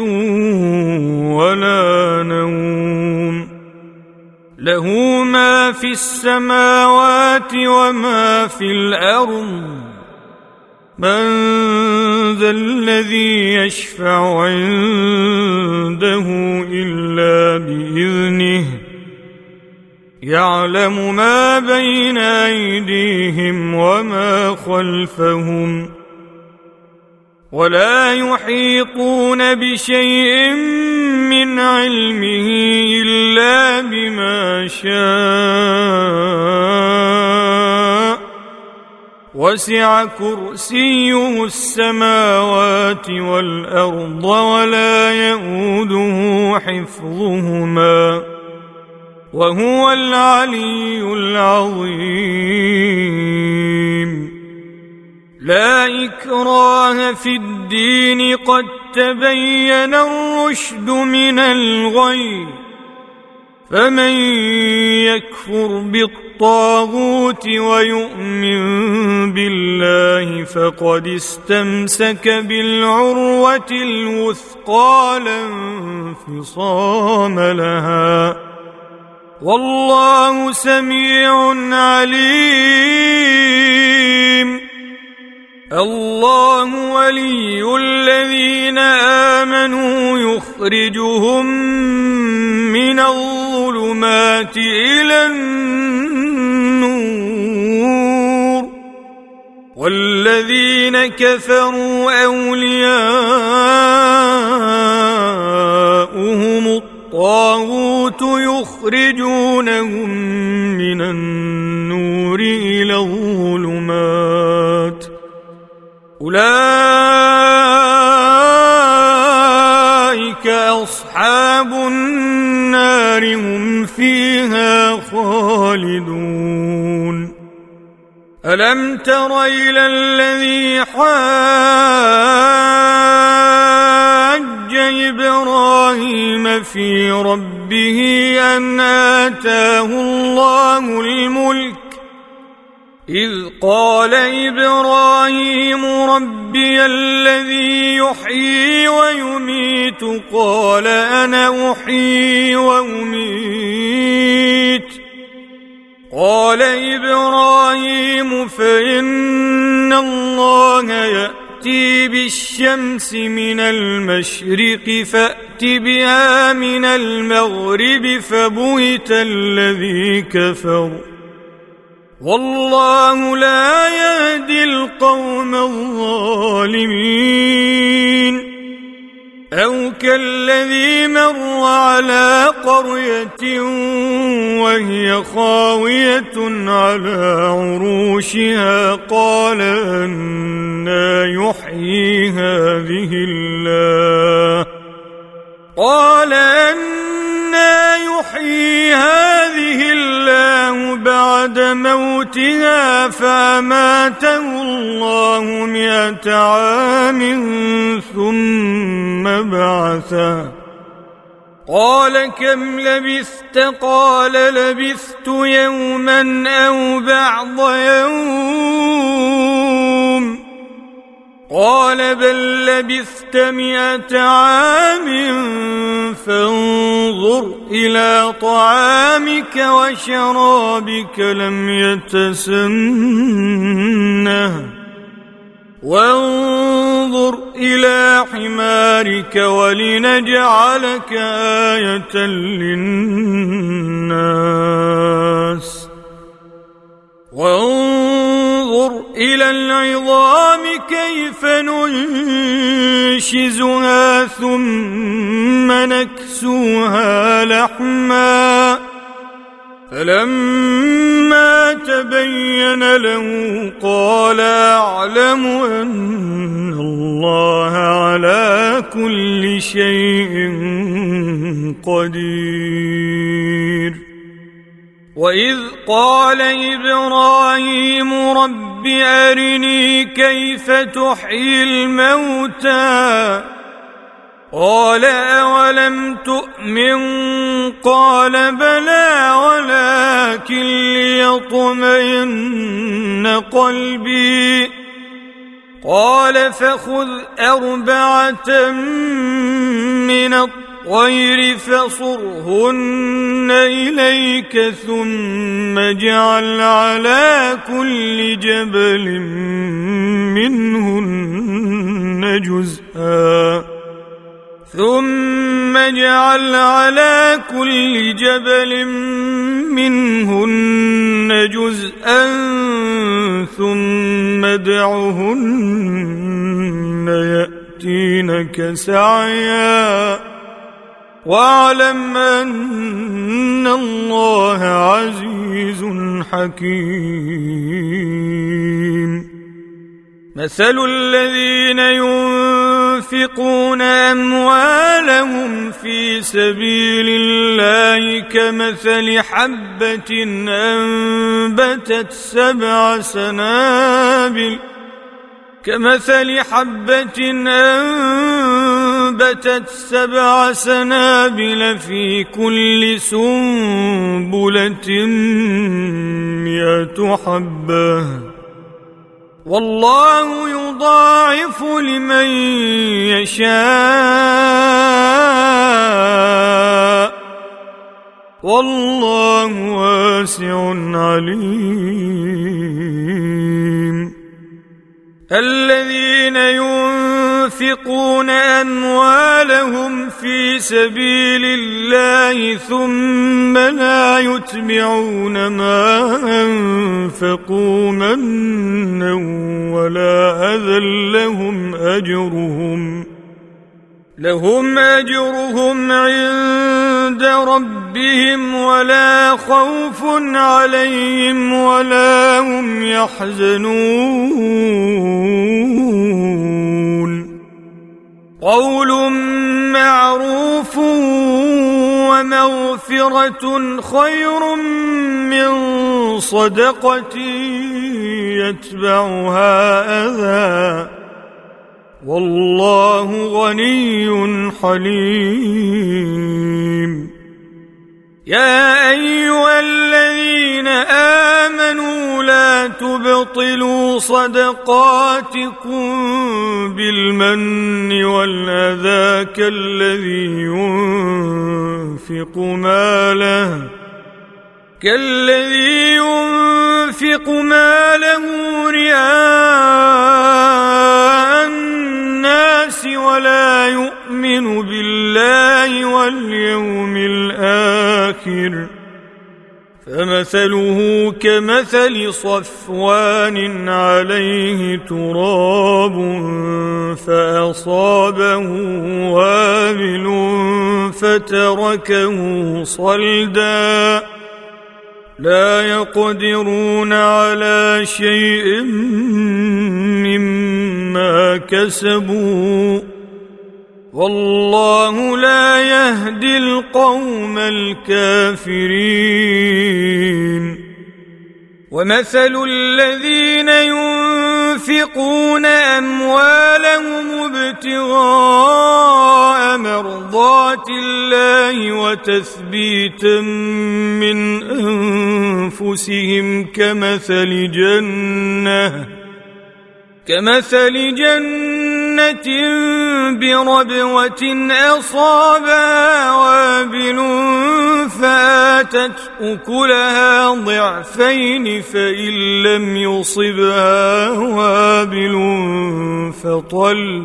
ولا نوم له ما في السماوات وما في الأرض من ذا الذي يشفع عنده إلا بإذنه يعلم ما بين أيديهم وما خلفهم ولا يحيطون بشيء من علمه إلا بما شاء وسع كرسيه السماوات والأرض ولا يئوده حفظهما وهو العلي العظيم لا إكراه في الدين قد تبين الرشد من الغي فمن يكفر بالطاغوت ويؤمن بالله فقد استمسك بالعروة الوثقى لا انفصام لها والله سميع عليم الله ولي الذين آمنوا يخرجهم من الظلمات إلى النور والذين كفروا أولياؤهم الطاغوت يخرجونهم من النور إلى الظلمات أولئك أصحاب النار هم فيها خالدون ألم تر إلى الذي حاج إبراهيم في ربه أن آتاه الله الملك إذ قال إبراهيم ربي الذي يحيي ويميت قال أنا أحيي وأميت قال إبراهيم فإن الله يأتي بالشمس من المشرق فأت بها من المغرب فبهت الذي كفر والله لا يهدي القوم الظالمين أو كالذي مر على قرية وهي خاوية على عروشها قال أنى يحيي هذه الله بعد موتها فأماته الله 100 عام ثم بعثه قال كم لبثت قال لبثت يوما أو بعض يوم قال بل لبثت 100 عام فانظر إلى طعامك وشرابك لم يتسنه وانظر إلى حمارك ولنجعلك آية للناس وانظر إلى العظام كيف ننشزها ثم نكسوها لحما فلما تبين له قال أعلم أن الله على كل شيء قدير وإذ قال إبراهيم رب أرني كيف تحيي الموتى قال أولم تؤمن قال بلى ولكن ليطمئن قلبي قال فخذ 4 من الطير فصرهن إليك ثم اجعل على كل جبل منهن جزءا ثم ادعهن يأتينك سعيا واعلم أن الله عزيز حكيم. مثل الذين ينفقون أموالهم في سبيل الله كمثل حبة أنبتت 7 سنابل في كل سنبلة 100 حبة والله يضاعف لمن يشاء والله واسع عليم. الذين ينفقون أموالهم في سبيل الله ثم لا يتبعون ما أنفقوا منا ولا أذى لهم أجرهم عند ربهم ولا خوف عليهم ولا هم يحزنون. قول معروف ومغفرة خير من صدقة يتبعها أذى والله غني حليم. يا أيها الذين آمنوا لا تبطلوا صدقاتكم بالمن والأذى كالذي ينفق ماله رئاء الناس ولا يؤمن بالله واليوم الآخر فمثله كمثل صفوان عليه تراب فأصابه وابل فتركه صلدا لا يقدرون على شيء مما كسبوا والله لا يهدي القوم الكافرين. ومثل الذين ينفقون أموالهم ابتغاء مرضات الله وتثبيتا من أنفسهم كمثل جنة بربوة أصابها وابل فآتت أكلها ضعفين فإن لم يصبها وابل فطل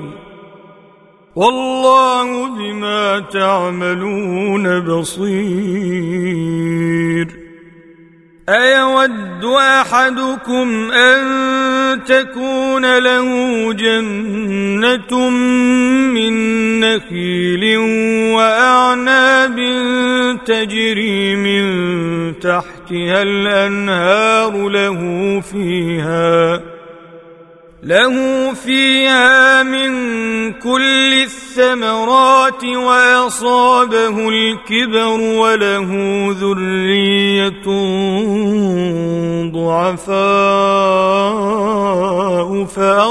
والله بما تعملون بصير. أيود أحدكم أن تكون له جنة من نخيل وأعناب تجري من تحتها الأنهار له فيها من كل الثمرات وأصابه الكبر وله ذرية ضعفاء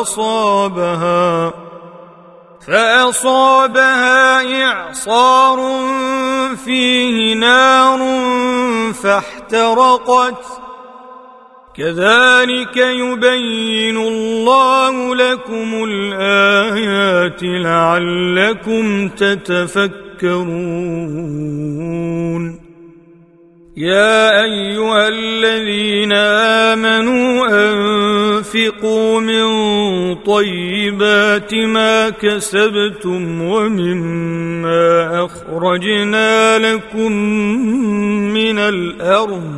فأصابها إعصار فيه نار فاحترقت كذلك يبين الله لكم الآيات لعلكم تتفكرون. يا أيها الذين آمنوا أنفقوا من طيبات ما كسبتم ومما أخرجنا لكم من الأرض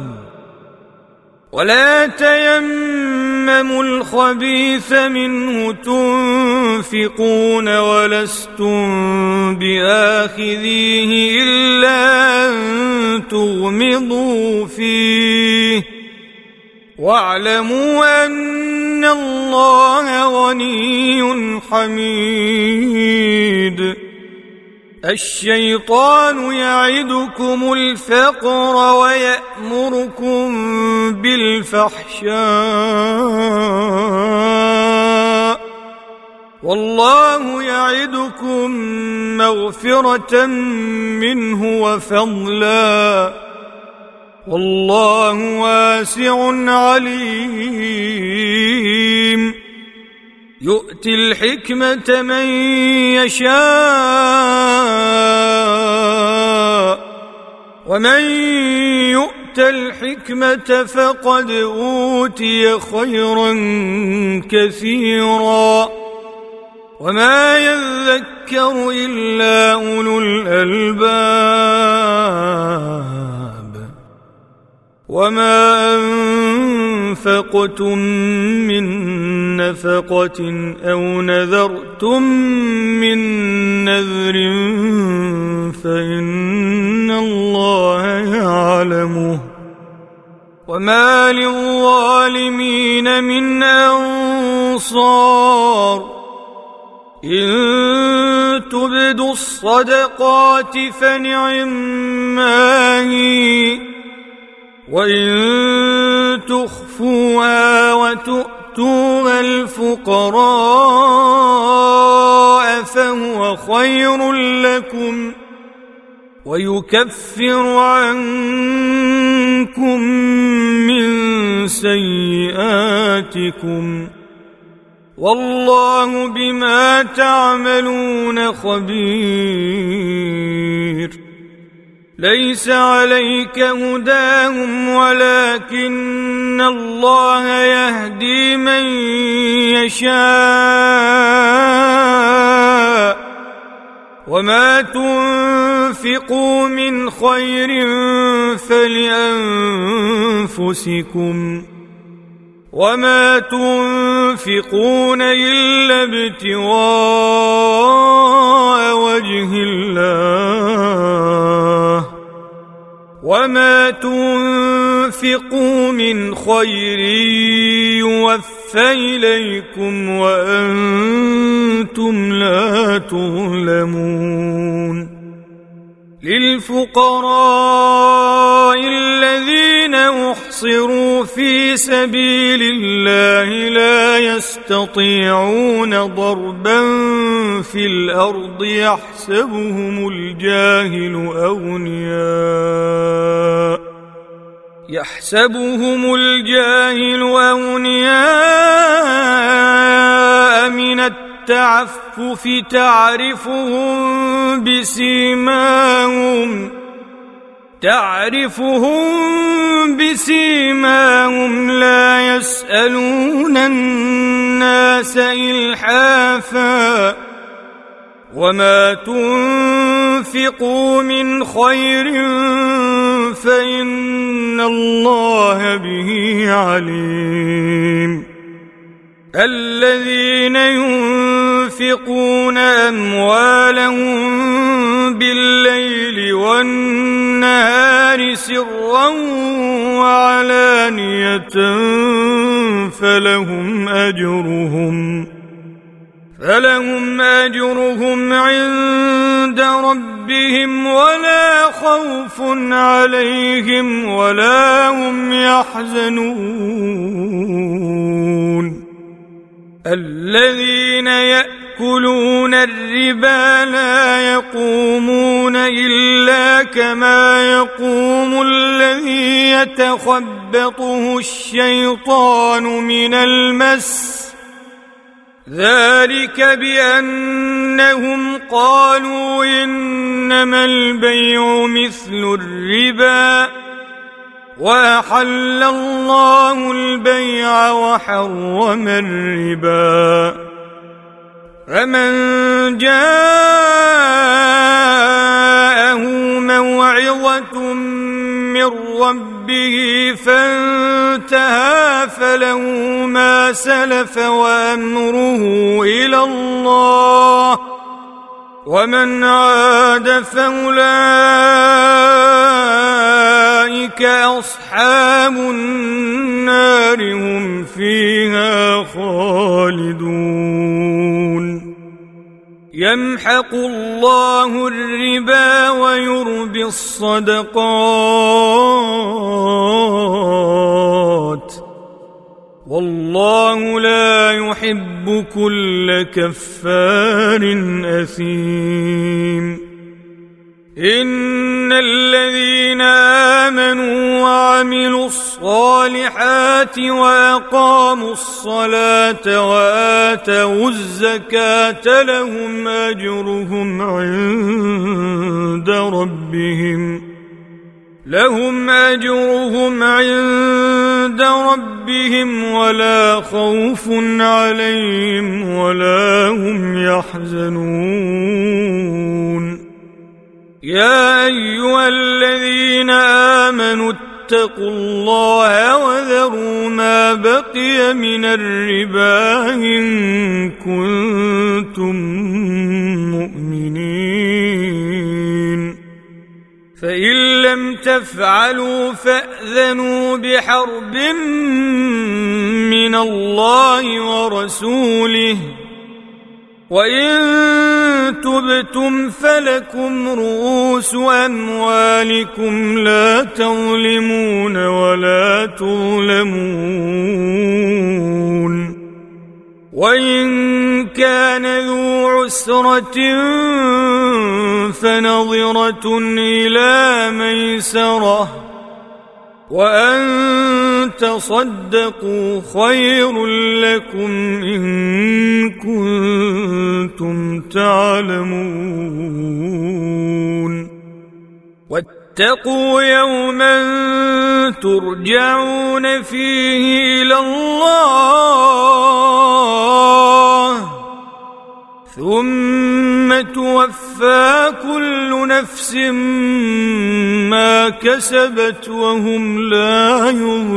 ولا تيمموا الخبيث منه تنفقون ولستم بآخذيه إلا أن تغمضوا فيه واعلموا أن الله غني حميد. الشيطان يعدكم الفقر ويأمركم بالفحشاء والله يعدكم مغفرة منه وفضلا والله واسع عليم. يؤتي الحكمة من يشاء ومن يؤت الحكمة فقد أوتي خيرا كثيرا وما يذكر إلا أولو الألباب. وما أنفقتم من نفقة أو نذرتم من نذر فإن الله يعلمه وما للظالمين من أنصار. إن تبدوا الصدقات فنعما هي وإن تخفوها وتؤتوها الفقراء فهو خير لكم ويكفر عنكم من سيئاتكم والله بما تعملون خبير. ليس عليك هداهم ولكن الله يهدي من يشاء وما تنفقوا من خير فلأنفسكم وما تنفقون إلا ابتغاء وجه الله وما تنفقوا من خير يوفى إليكم وأنتم لا تظلمون. للفقراء الذين أحصروا في سبيل الله لا يستطيعون ضربا في الأرض يحسبهم الجاهل أغنياء من التعفف تعرفهم بسيماهم لا يسألون الناس إلحافا وما تنفقوا من خير فإن الله به عليم. الذين ينفقون أموالهم بالليل والنهار سرا وعلانية فلهم أجرهم عند ربهم ولا خوف عليهم ولا هم يحزنون. الذين يأتون يأكلون الربا لا يقومون إلا كما يقوم الذي يتخبطه الشيطان من المس، ذلك بأنهم قالوا إنما البيع مثل الربا وأحل الله البيع وحرم الربا. فمن جاءه موعظة من ربه فانتهى فله ما سلف وأمره إلى الله، ومن عاد فأولئك أصحاب النار هم فيها خالدون. يمحق الله الربا ويربي الصدقات، والله لا يحب كل كفار أثيم. إن الذين آمنوا وعملوا الصالحات وأقاموا الصلاة وآتوا الزكاة لهم أجرهم عند ربهم ولا خوف عليهم ولا هم يحزنون. يا أيها الذين آمنوا اتقوا الله وذروا ما بقي من الربا إن كنتم مؤمنين، فإن لم تفعلوا فأذنوا بحرب من الله ورسوله، وإن تبتم فلكم رؤوس أموالكم لا تظلمون ولا تظلمون. وإن كان ذو عسرة فنظرة إلى ميسرة، وأن تصدقوا خير لكم إن كنتم تعلمون. واتقوا يوما ترجعون فيه إلى الله ثم توفى كل نفس ما كسبت وهم لا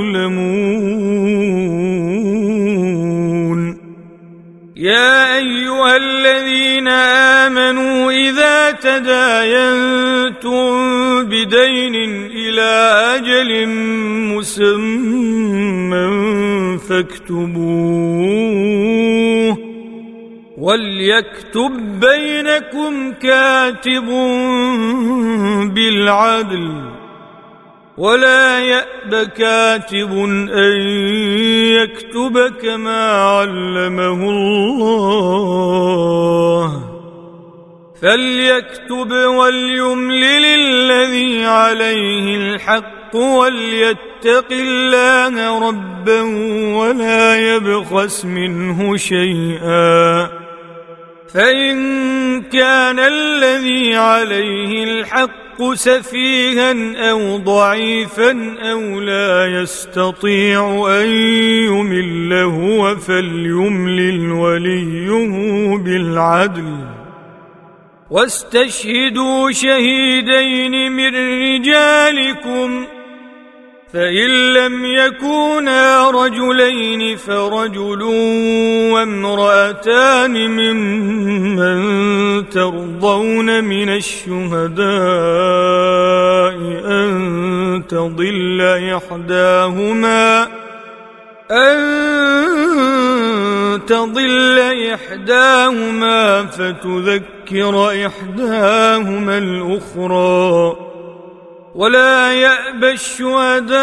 يظلمون. يا أيها الذين آمنوا إذا تداينتم بدين إلى أجل مسمى فاكتبوه، وليكتب بينكم كاتب بالعدل، ولا يأب كاتب أن يكتب كما علمه الله، فليكتب وليملل الذي عليه الحق وليتق الله ربه ولا يبخس منه شيئا، فإن كان الذي عليه الحق سفيها أو ضعيفا أو لا يستطيع أن يمل هو فليملل وليه بالعدل، واستشهدوا شهيدين من رجالكم، فإن لم يكونا رجلين فرجل وامرأتان ممن ترضون من الشهداء أن تضل إحداهما فتذكر إحداهما الأخرى، ولا يأبى الشهداء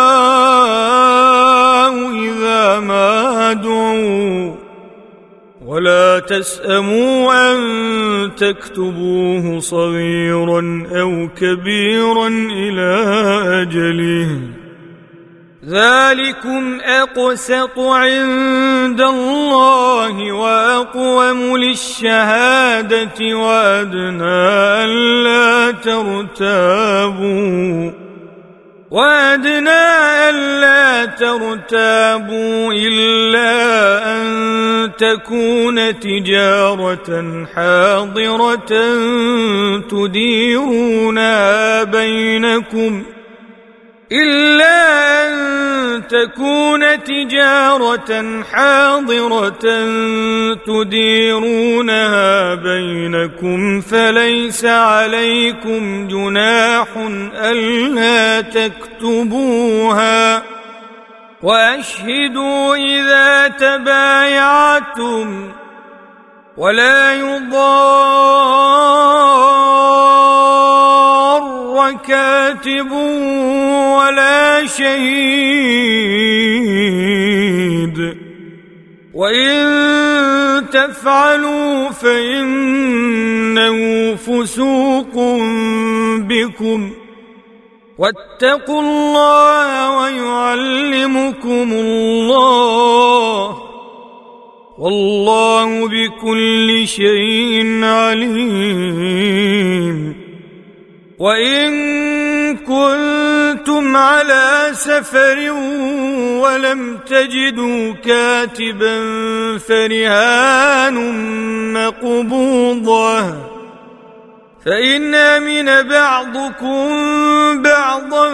إذا ما دعوا ولا تسأموا أن تكتبوه صغيرا أو كبيرا إلى أجله، ذلكم أقسط عند الله وأقوم للشهادة وأدنى ألا ترتابوا إلا أن تكون تجارة حاضرة تديرونها بينكم فليس عليكم جناح ألا تكتبوها، وأشهدوا إذا تبايعتم، ولا يضار كاتب ولا شهيد، وإن تفعلوا فإنه فسوق بكم، واتقوا الله ويعلمكم الله، والله بكل شيء عليم. وإن كنتم على سفر ولم تجدوا كاتبا فرهان مقبوضة، فإن أمن بعضكم بعضا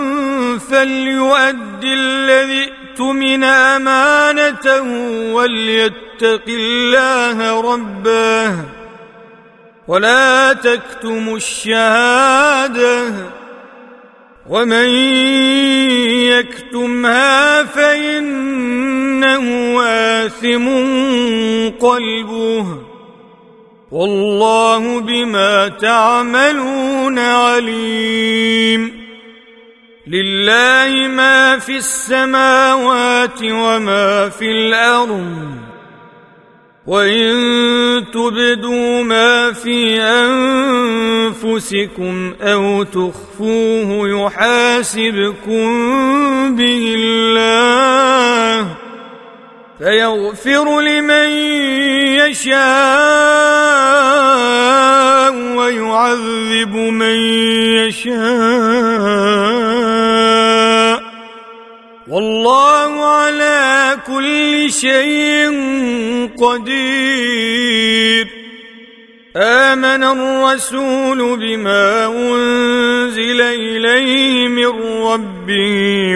فليؤد الذي اؤتمن أمانته وليتق الله ربه، ولا تكتموا الشهادة، ومن يكتمها فإنه آثم قلبه، والله بما تعملون عليم. لله ما في السماوات وما في الأرض، وإن تبدوا ما في أنفسكم أو تخفوه يحاسبكم به الله، فيغفر لمن يشاء ويعذب من يشاء، والله على كل شيء قدير. آمن الرسول بما أنزل إليه من ربه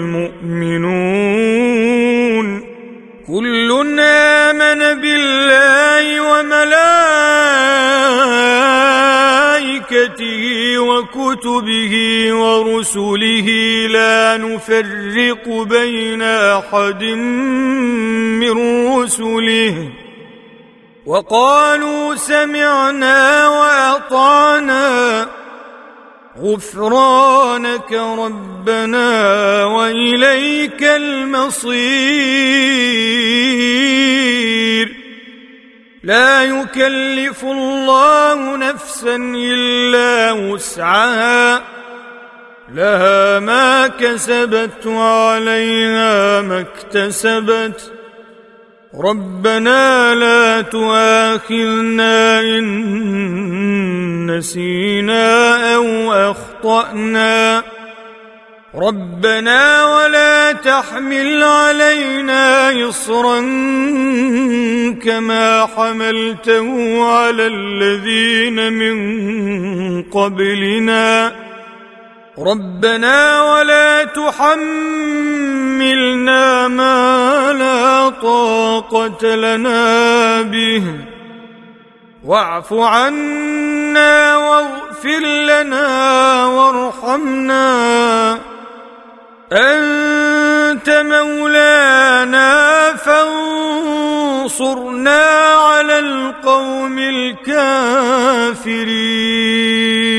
والمؤمنون كل آمن بالله وملائكته وكتبه ورسله لا نفرق بين أحد من رسله، وقالوا سمعنا وأطعنا غفرانك ربنا وإليك المصير. لا يكلف الله نفسا إلا وسعها، لها ما كسبت وعليها ما اكتسبت، ربنا لا تؤاخذنا إن نسينا أو أخطأنا، ربنا ولا تحمل علينا إصرا كما حملته على الذين من قبلنا، ربنا ولا تحملنا ما لا طاقة لنا به، واعف عنا واغفر لنا وارحمنا، أنت مولانا فانصرنا على القوم الكافرين.